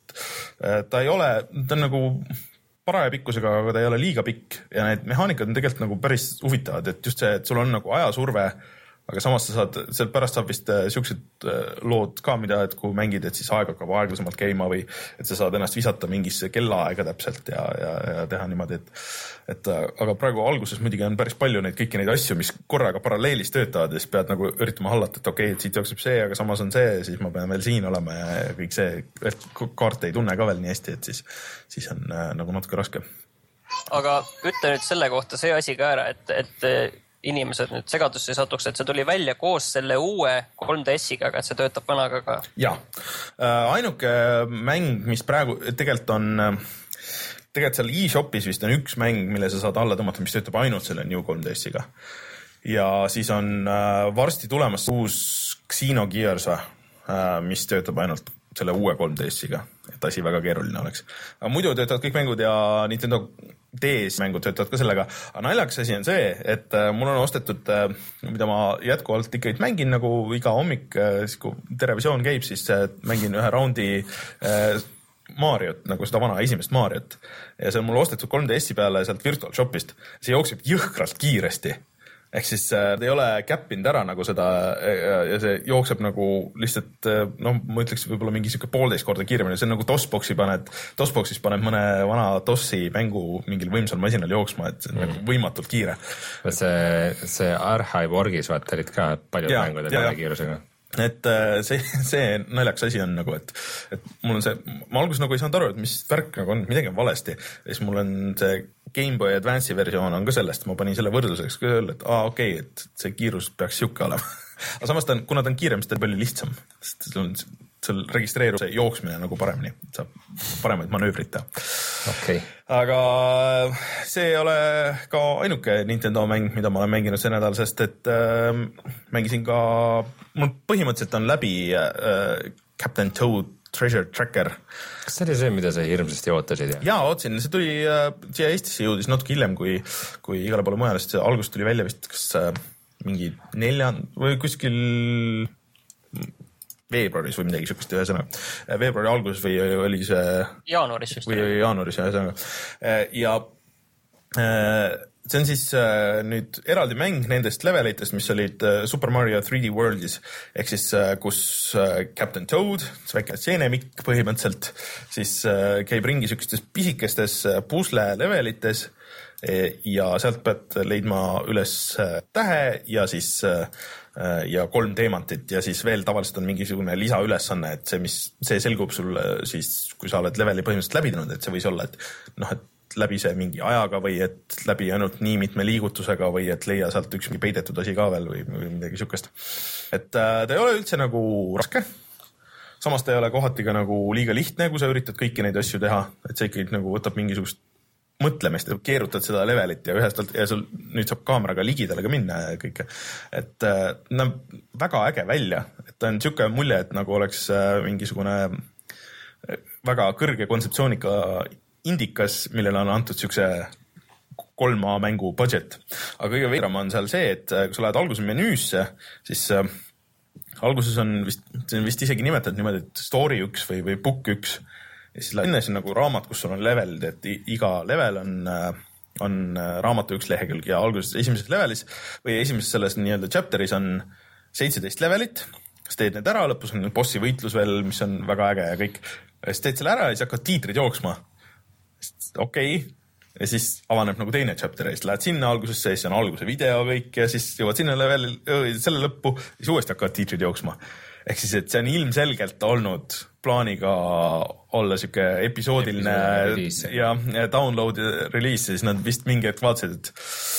Ta ei ole, ta on nagu paraja pikkusega, aga ta ei ole liiga pikk ja need mehaanikad on tegelikult nagu päris huvitavad, et just see, et sul on nagu ajasurve, aga samas sa saad, seal pärast saab vist siuksed lood ka, mida, et kui mängid, et siis aeg hakkab aeglasemalt käima või et sa saad ennast visata mingisse kellaaega täpselt ja, ja, ja teha niimoodi, et, et aga praegu alguses muidugi on päris palju neid kõiki neid asju, mis korraga paralleelis töötavad ja siis pead nagu üritama hallata, et okei, okay, et siit jookseb see, aga samas on see, siis ma pean veel siin olema ja kõik see, et kaart ei tunne ka veel nii hästi, et siis, siis on nagu natuke raske. Aga ütle nüüd selle kohta see asi ka ära, et, et inimesed nüüd segadusse satuks, et see tuli välja koos selle uue kolm D S-iga, aga et see töötab vanaga ka. Ja, ainuke mäng, mis praegu tegelikult on, tegelikult seal eShopis vist on üks mäng, mille sa saad alla tõmmata, mis töötab ainult selle New kolm D S-iga. Ja siis on varsti tulemas uus Xenogears, mis töötab ainult selle uue kolm D S-iga, et asi väga keeruline oleks. Aga muidu töötavad kõik mängud ja Nintendo D S mängud töötavad ka sellega. Aga naljakas asi on see, et mul on ostetud, mida ma jätkuvalt ikka mängin nagu iga hommik, siis kui televisioon käib, siis mängin ühe raundi Mariot, nagu seda vana esimest Mariot. Ja see on mul ostetud kolm D S-i peale sealt Virtual Shopist. See jookseb jõhkralt kiiresti. Ehk siis ta ei ole käppinud ära nagu seda ja see jookseb nagu lihtsalt, noh, ma ütleks võib-olla mingi siuke poolteist korda kiiremini. See on nagu DOS-boxi paned, DOS-boxis paned mõne vana DOS-i mängu mingil võimsal masinal jooksma, et see on mm. nagu võimatult kiire. See, see Archive.orgis vaata olid ka paljud mängud ja kiirusega. Et see, see naljaks asi on nagu, et, et mul on see, ma alguses nagu ei saanud aru, et mis värk nagu on, midagi on valesti. Ja siis mul on see Game Boy Advance'i versioon on ka sellest, ma panin selle võrdluseks ka öelda, et aa, okei, okay, et see kiirus peaks siuke olema. Aga samas ta on, kuna ta on kiirem, siis ta on palju lihtsam. Sest seal registreerub see jooksmine nagu paremini, saab paremaid manöövrita. Okay. aga see ei ole ka ainuke Nintendo mäng, mida ma olen mänginud see nädal, sest et äh, mängisin ka, mul põhimõtteliselt on läbi äh, Captain Toad Treasure Tracker. Kas see oli see, mida sa hirmsasti ootasid? Jaa, ootsin, see tuli äh, siia Eestisse jõudis natuke hiljem kui, kui igale poole mujal, sest see algus tuli välja vist kas äh, mingi neljand või kuskil veebruaris või midagi sükust ühesõnaga. Veebruari alguses või oli see jaanuaris just. Või jaanuaris ühesõnaga. Ja see on siis nüüd eraldi mäng nendest levelitest, mis olid Super Mario three D Worldis, ehk siis kus Captain Toad, see väike seenemikk põhimõtteliselt, siis käib ringi sükestes pisikestes pusle levelites ja sealt pead leidma üles tähe ja siis ja kolm teemantit ja siis veel tavaliselt on mingisugune lisaülesanne, et see, mis, see selgub sul siis, kui sa oled leveli põhimõtteliselt läbi teinud, et see võis olla, et noh, et läbi see mingi ajaga või et läbi ainult nii mitme liigutusega või et leia sealt üks mingi peidetud asi ka veel või, või midagi sükest. Et ta ei ole üldse nagu raske. Samas ta ei ole kohati ka nagu liiga lihtne, kui sa üritad kõiki neid asju teha, et see ikkagi nagu võtab mingisugust mõtlemist, keerutad seda levelit ja ühest ja sul nüüd saab kaameraga ligidale ka minna ja kõike. Et näeb väga äge välja, et ta on siuke mulje, et nagu oleks mingisugune väga kõrge kontseptsioonika indikas, millele on antud siukse kolm A mängu budget. Aga kõige veidram on seal see, et kui sa lähed alguses menüüsse, siis alguses on vist, see on vist isegi nimetatud niimoodi, et story üks või, või book üks. Ja siis enne see on nagu raamat, kus sul on level, et iga level on, on raamatu üks lehekülg ja alguses esimeses levelis või esimeses selles nii-öelda chapteris on seitseteist levelit, siis teed need ära, lõpus on bossi võitlus veel, mis on väga äge ja kõik. Siis teed selle ära ja siis hakkad tiitrid jooksma. Okei. Okay. Ja siis avaneb nagu teine chapter ja siis lähed sinna algusesse ja siis on alguse video kõik ja siis jõuad sinna level, selle lõppu ja siis uuesti hakkavad tiitrid jooksma. Ehk siis, et see on ilmselgelt olnud plaaniga olla siuke episoodiline ja, ja download ja release, siis nad vist mingi hetk vaatasid, et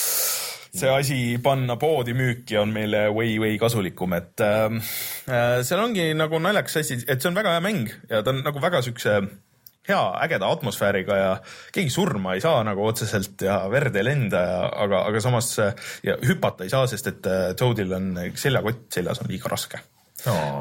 see asi panna poodi müüki on meile way, way kasulikum, et äh, seal ongi nagu naljakas asi, et see on väga hea mäng ja ta on nagu väga siukse hea ägeda atmosfääriga ja keegi surma ei saa nagu otseselt ja verd ei lenda, ja, aga, aga samas ja hüpata ei saa, sest et Toadil on seljakott seljas on liiga raske. Oh.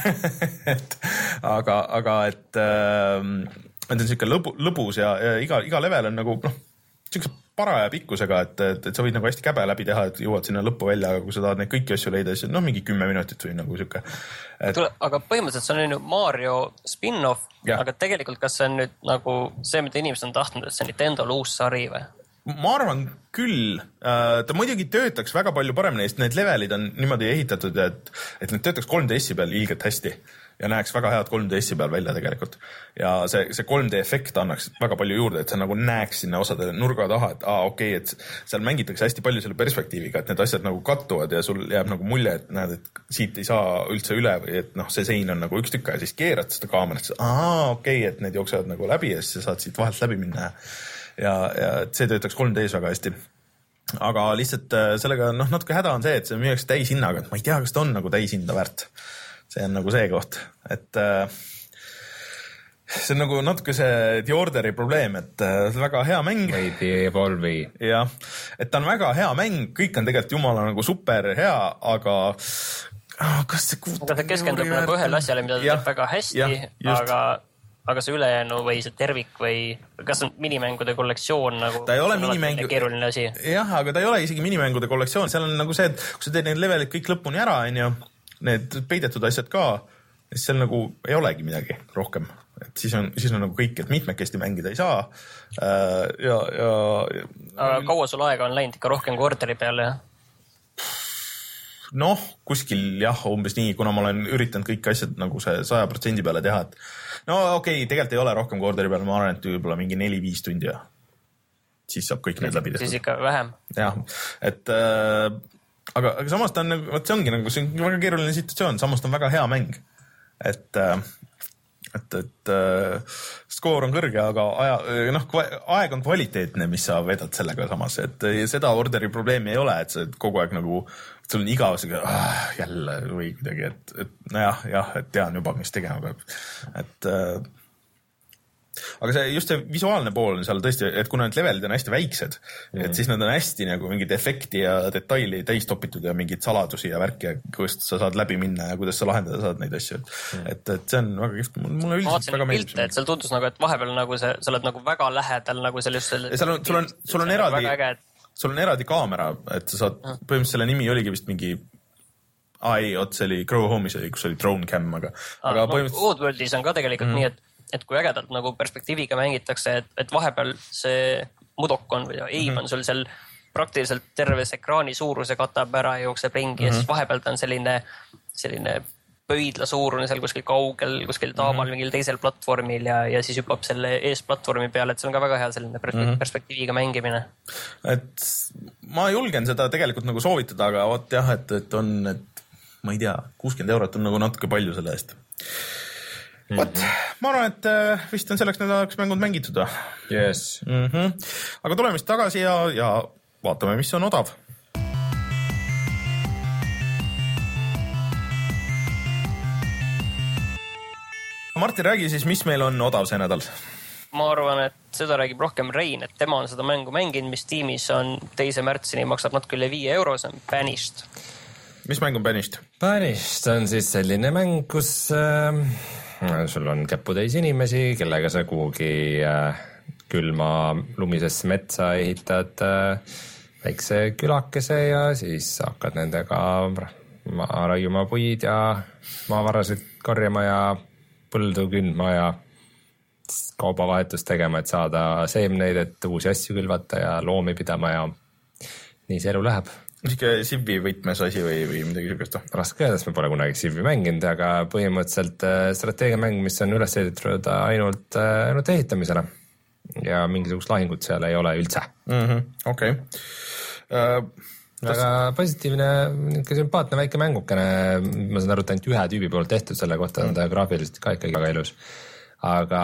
et, aga, aga et äh, on siuke lõbu, lõbus ja, ja iga, iga level on nagu noh, siukse paraja pikkusega, et, et, et sa võid nagu hästi käbe läbi teha, et jõuad sinna lõppu välja, aga kui sa tahad neid kõiki asju leida, siis noh, mingi kümme minutit või nagu siuke et.... Tule, aga põhimõtteliselt see on ju Mario spin-off, aga tegelikult kas see on nüüd nagu see, mida inimesed on tahtnud, et see Nintendo uus sari või? Ma arvan küll, ta muidugi töötaks väga palju paremini, sest need levelid on niimoodi ehitatud, et, et need töötaks kolm D S-i peal ilgelt hästi ja näeks väga head kolm D S-i peal välja tegelikult. Ja see, see kolm D efekt annaks väga palju juurde, et sa nagu näeks sinna osade nurga taha, et aa, okei, okay, et seal mängitakse hästi palju selle perspektiiviga, et need asjad nagu kattuvad ja sul jääb nagu mulje, et näed, et siit ei saa üldse üle või et noh, see sein on nagu üks tükk ja siis keerad seda kaamerat, aa, okei, okay, et need jooksevad nagu läbi ja siis sa saad siit vahelt läbi minna ja, ja see töötaks kolm D-s väga hästi. Aga lihtsalt sellega noh, natuke häda on see, et see müüakse täishinnaga, et ma ei tea, kas ta on nagu täishinda väärt. See on nagu see koht, et äh, see on nagu natuke see The Orderi probleem, et äh, väga hea mäng. Või The Evolve'i. Jah, et ta on väga hea mäng, kõik on tegelikult jumala nagu super hea, aga oh, kas see kuut... Aga ta keskendub nagu ühele asjale, mida ta teeb väga hästi, ja, aga... aga see ülejäänu või see tervik või kas on minimängude kollektsioon nagu ta ei ole minimängu... keeruline asi? Jah, aga ta ei ole isegi minimängude kollektsioon, seal on nagu see, et kui sa teed need levelid kõik lõpuni ära, on ju, need peidetud asjad ka, siis seal nagu ei olegi midagi rohkem. Et siis on, siis on nagu kõik, et mitmekesti mängida ei saa. Ja, ja, aga kaua sul aega on läinud ikka rohkem kui Orderi peale? Noh, kuskil jah, umbes nii, kuna ma olen üritanud kõik asjad nagu see saja protsendi peale teha, et no okei, okay, tegelikult ei ole rohkem kui Orderi peale, ma arvan, et võib-olla mingi neli viis tundi ja siis saab kõik need läbi teha. Siis ikka vähem. Jah, et äh, aga, aga samas ta on, võt see ongi nagu, see on väga keeruline situatsioon, samas ta on väga hea mäng. Et äh, et, et äh, skoor on kõrge, aga aja, noh, aeg on kvaliteetne, mis sa vedad sellega samas, et seda Orderi probleemi ei ole, et see kogu aeg nagu sul on igav see, ah, jälle või kuidagi, et, et jah, jah, et tean juba, mis tegema peab. Et äh, aga see just see visuaalne pool on seal tõesti, et kuna need levelid on hästi väiksed, mm. et siis nad on hästi nagu mingid efekti ja detaili täis topitud ja mingeid saladusi ja värki ja kust sa saad läbi minna ja kuidas sa lahendada saad neid asju. Mm. Et, et see on väga kihvt. Mulle üldiselt väga meeldib. Et seal tundus nagu, et vahepeal nagu see, sa oled nagu väga lähedal nagu sellest... Selle, seal on, sul on, sul on eraldi, sul on eraldi kaamera, et sa saad, mm. põhimõtteliselt selle nimi oligi vist mingi aa ei, oot, see oli Grow Home'is, kus oli drone cam, aga, ah, aga no, põhimõtteliselt... Oddworldis on ka tegelikult mm. nii, et et kui ägedalt nagu perspektiiviga mängitakse, et, et vahepeal see Mudokon või Abe mm-hmm. on sul seal praktiliselt terves ekraani suuruse katab ära ja jookseb ringi mm-hmm. ja siis vahepeal ta on selline, selline pöidla suurune seal kuskil kaugel, kuskil taamal mm-hmm. mingil teisel platvormil ja, ja siis hüppab selle ees platvormi peale, et see on ka väga hea selline mm-hmm. perspektiiviga mängimine. Et ma julgen seda tegelikult nagu soovitada, aga oot jah, et, et on, et ma ei tea, kuuskümmend eurot on nagu natuke palju selle eest. Vot, ma arvan, et vist on selleks nädalaks mängud mängitud. Yes. Mm-hmm. Aga tuleme vist tagasi ja, ja vaatame, mis on odav. Martin, räägi siis, mis meil on odav see nädal? Ma arvan, et seda räägib rohkem Rein, et tema on seda mängu mänginud, mis tiimis on teise märtsini, maksab natuke üle viie euro, see on Banished. Mis mäng on Banished? Banished on siis selline mäng, kus... Äh... sul on käputäis inimesi, kellega sa kuhugi äh, külma lumisesse metsa ehitad äh, väikse külakese ja siis hakkad nendega raiuma puid ja maavarasid korjama ja põldu kündma ja kaubavahetust tegema, et saada seemneid, et uusi asju külvata ja loomi pidama ja nii see elu läheb. Niisike Civi võtmes asi või, või midagi sükest? Raske öelda, sest me pole kunagi Civi mänginud, aga põhimõtteliselt strateegiamäng, mis on üles ehitatud ainult, ainult ehitamisele ja mingisugust lahingut seal ei ole üldse. Mm-hmm. Okei. Okay. Uh, aga positiivne, sümpaatne väike mängukene, ma saan aru, et ainult ühe tüübi poolt tehtud selle kohta, on ta graafiliselt ka ikkagi väga ilus. Aga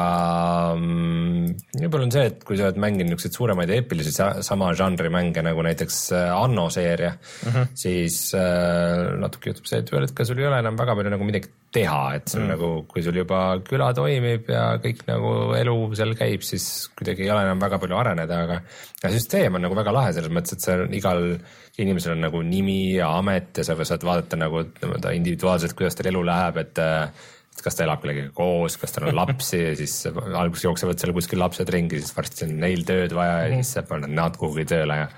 võib-olla on see, et kui sa oled mänginud niisuguseid suuremaid eepilisi sama žanri mänge nagu näiteks Anno seeria, uh-huh. siis äh, natuke juhtub see, et ühel hetkel sul ei ole enam väga palju nagu midagi teha, et see on uh-huh. nagu, kui sul juba küla toimib ja kõik nagu elu seal käib, siis kuidagi ei ole enam väga palju areneda, aga ja süsteem on nagu väga lahe selles mõttes, et see on igal inimesel on nagu nimi ja amet ja sa saad vaadata nagu individuaalselt, kuidas teil elu läheb, et kas ta elab kellegagi koos, kas tal on lapsi ja siis alguses jooksevad seal kuskil lapsed ringi, siis varsti on neil tööd vaja ja siis saab nad kuhugi tööle ja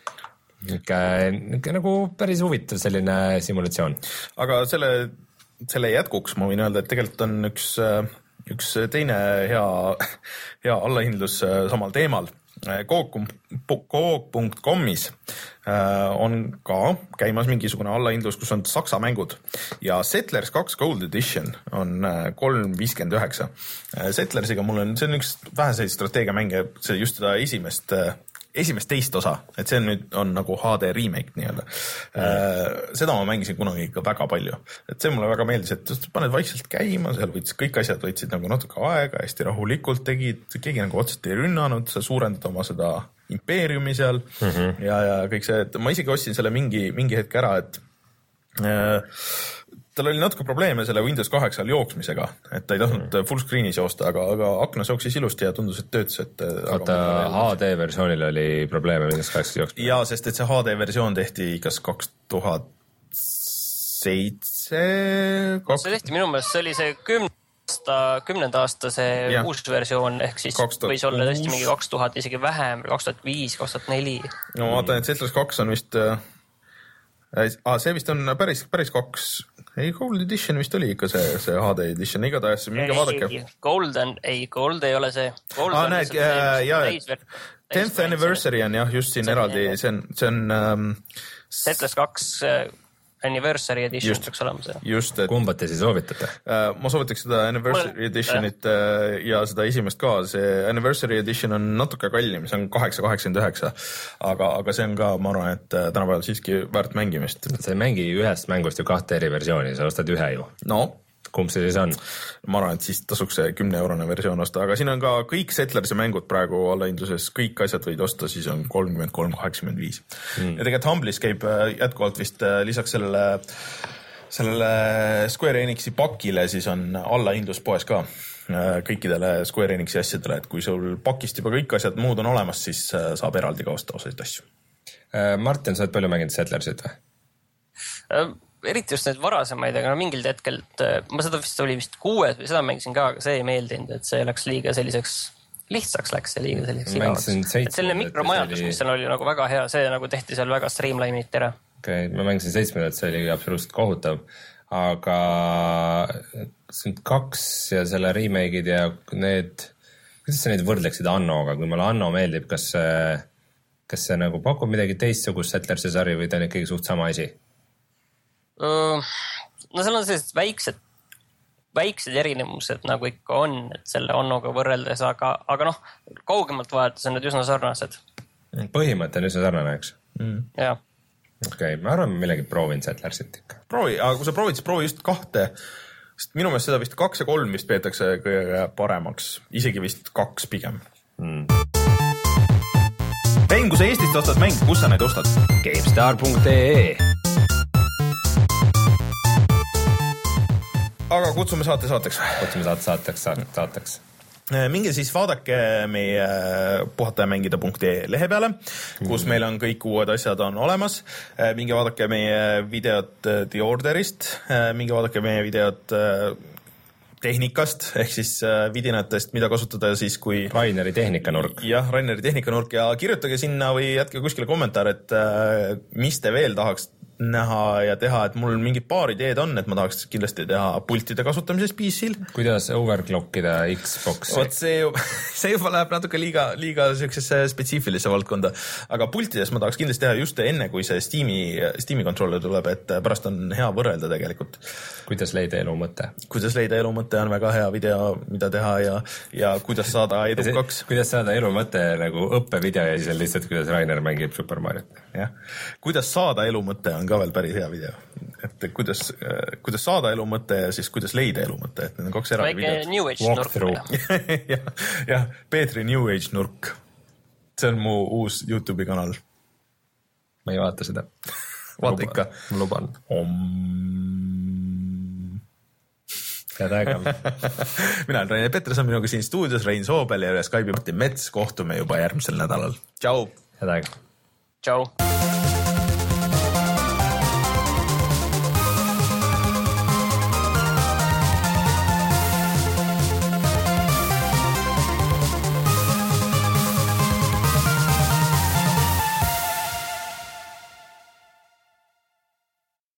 ikka, ikka nagu päris huvitav selline simulatsioon. Aga selle, selle jätkuks ma võin öelda, et tegelikult on üks, üks teine hea, hea allahindlus samal teemal. Coop punkt comis on ka käimas mingisugune allahindlus, kus on saksa mängud ja Settlers kaks Gold Edition on kolm viiskümmend üheksa. Settlersiga mul on, see on üks väheseid strateegiamänge, see just seda esimest, esimest teist osa, et see on nüüd on nagu H D remake nii-öelda. Mm. Seda ma mängisin kunagi ikka väga palju, et see mulle väga meeldis, et paned vaikselt käima, seal võtsid kõik asjad, võtsid nagu natuke aega, hästi rahulikult tegid, keegi nagu otseselt ei rünnanud, sa suurendad oma seda impeeriumi seal mm-hmm. ja, ja kõik see, et ma isegi ostsin selle mingi, mingi hetk ära, et äh, tal oli natuke probleeme selle Windows kaheksa jooksmisega, et ta ei tahtnud full screen'is joosta, aga, aga aknas jooksis ilusti ja tundus, et töötas. Et, Oota, H D versioonil oli probleeme Windows kaheksa jooksmisega? Jaa, sest et see H D versioon tehti kas kaks tuhat seitse kaks... See tehti minu meelest, see oli see kümne aasta, kümnenda aasta see ja. Uus versioon, ehk siis võis olla tõesti mingi kaks tuhat, isegi vähem, kaks tuhat viis, kaks tuhat neli. No ma vaatan, et Settlers kaks on vist... Ah, see vist on päris, päris kaks... Ei, Gold Edition vist oli ikka see, see H D Edition, igatahes minge vaadake. Golden, ei, Gold ei ole see. Gold ah, näed, äh, jah, tenth anniversary on jah, just siin eraldi, see on... See on um, Settlers kaks anniversary edition peaks olema see. Just, et... Kumbat te siis soovitate? Uh, ma soovitaks seda anniversary editionit uh, ja seda esimest ka. See anniversary edition on natuke kallim, see on kaheksa kaheksakümmend üheksa, aga, aga see on ka, ma arvan, et tänapäeval siiski väärt mängimist. Sa ei mängi ühest mängust ju kahte eri versiooni, sa ostad ühe ju. No. Kumb see siis on? Ma arvan, et siis tasuks see kümne eurone versioon osta, aga siin on ka kõik Settlersi mängud praegu allahindluses, kõik asjad võid osta, siis on kolmkümmend kolm kaheksakümmend viis. Mm. Ja tegelikult Humblis käib jätkuvalt vist lisaks sellele, sellele Square Enixi pakile, siis on allahindlus poes ka. kõikidele Square Enixi asjadele, et kui sul pakist juba kõik asjad muud on olemas, siis saab eraldi ka osta osasid asju. Martin, sa oled palju mänginud Settlersit või? Eriti just need varasemaid, aga mingil hetkel, ma seda vist oli vist kuues või seda mängisin ka, aga see ei meeldinud, et see läks liiga selliseks, lihtsaks läks see liiga selliseks igavaks. Et selline mikromajandus, mis seal oli nagu väga hea, see nagu tehti seal väga streamline'it ära. Okei, okay, ma mängisin seitsmendat, see oli absoluutselt kohutav, aga see on kaks ja selle remake'id ja need, kuidas sa neid võrdleksid Annoga, kui mulle Anno meeldib, kas see, kas see nagu pakub midagi teistsugust Settlersi sari või ta on ikkagi suht sama asi? No seal on sellised väiksed, väiksed erinevused nagu ikka on, et selle Annoga võrreldes, aga, aga noh, kaugemalt vaadates on need üsna sarnased. Põhimõte on üsna sarnane, eks? Mm. Jah. Okei, okay, ma arvan, millegi proovin Settlersit ikka. Proovi, aga kui sa proovid, siis proovi just kahte, sest minu meelest seda vist kaks ja kolm vist peetakse kõige paremaks, isegi vist kaks pigem. Mm. Mäng, kui sa Eestist ostad mäng, kus sa neid ostad? GameStar punkt ee Aga kutsume saate saateks. Kutsume saate saateks, saateks. Minge siis vaadake meie puhatajamängida punkt ee lehe peale, kus meil on kõik uued asjad on olemas. Minge vaadake meie videot The Orderist, minge vaadake meie videot tehnikast, ehk siis vidinatest, mida kasutada siis kui... Raineri tehnikanurk. Jah, Raineri tehnikanurk ja kirjutage sinna või jätke kuskile kommentaar, et mis te veel tahaks näha ja teha, et mul mingid paar ideed on, et ma tahaks kindlasti teha pultide kasutamises P C-l. Kuidas overclockida Xboxi? Vot see, see juba läheb natuke liiga, liiga sellisesse spetsiifilisse valdkonda, aga pultides ma tahaks kindlasti teha just enne, kui see Steam'i, Steam'i controller tuleb, et pärast on hea võrrelda tegelikult. Kuidas leida elu mõte? Kuidas leida elu mõte on väga hea video, mida teha ja, ja kuidas saada edukaks. Kuidas saada elu mõte nagu õppevideo ja siis on lihtsalt, kuidas Rainer mängib Super Mariot. Jah. Kuidas saada elu mõte on ka veel päris hea video. Et kuidas, kuidas saada elu mõte ja siis kuidas leida elu mõte, et need on kaks eraldi videot. New Age nurk. jah, jah, Peetri New Age nurk. See on mu uus YouTube'i kanal. Ma ei vaata seda. Vaata ikka. Ma luban. Om... Head aega. Mina olen Rainer Peterson, minuga siin stuudios, Rein Soobel ja Skype'i Martin Mets. Kohtume juba järgmisel nädalal. Tšau. Head aega. Tšau.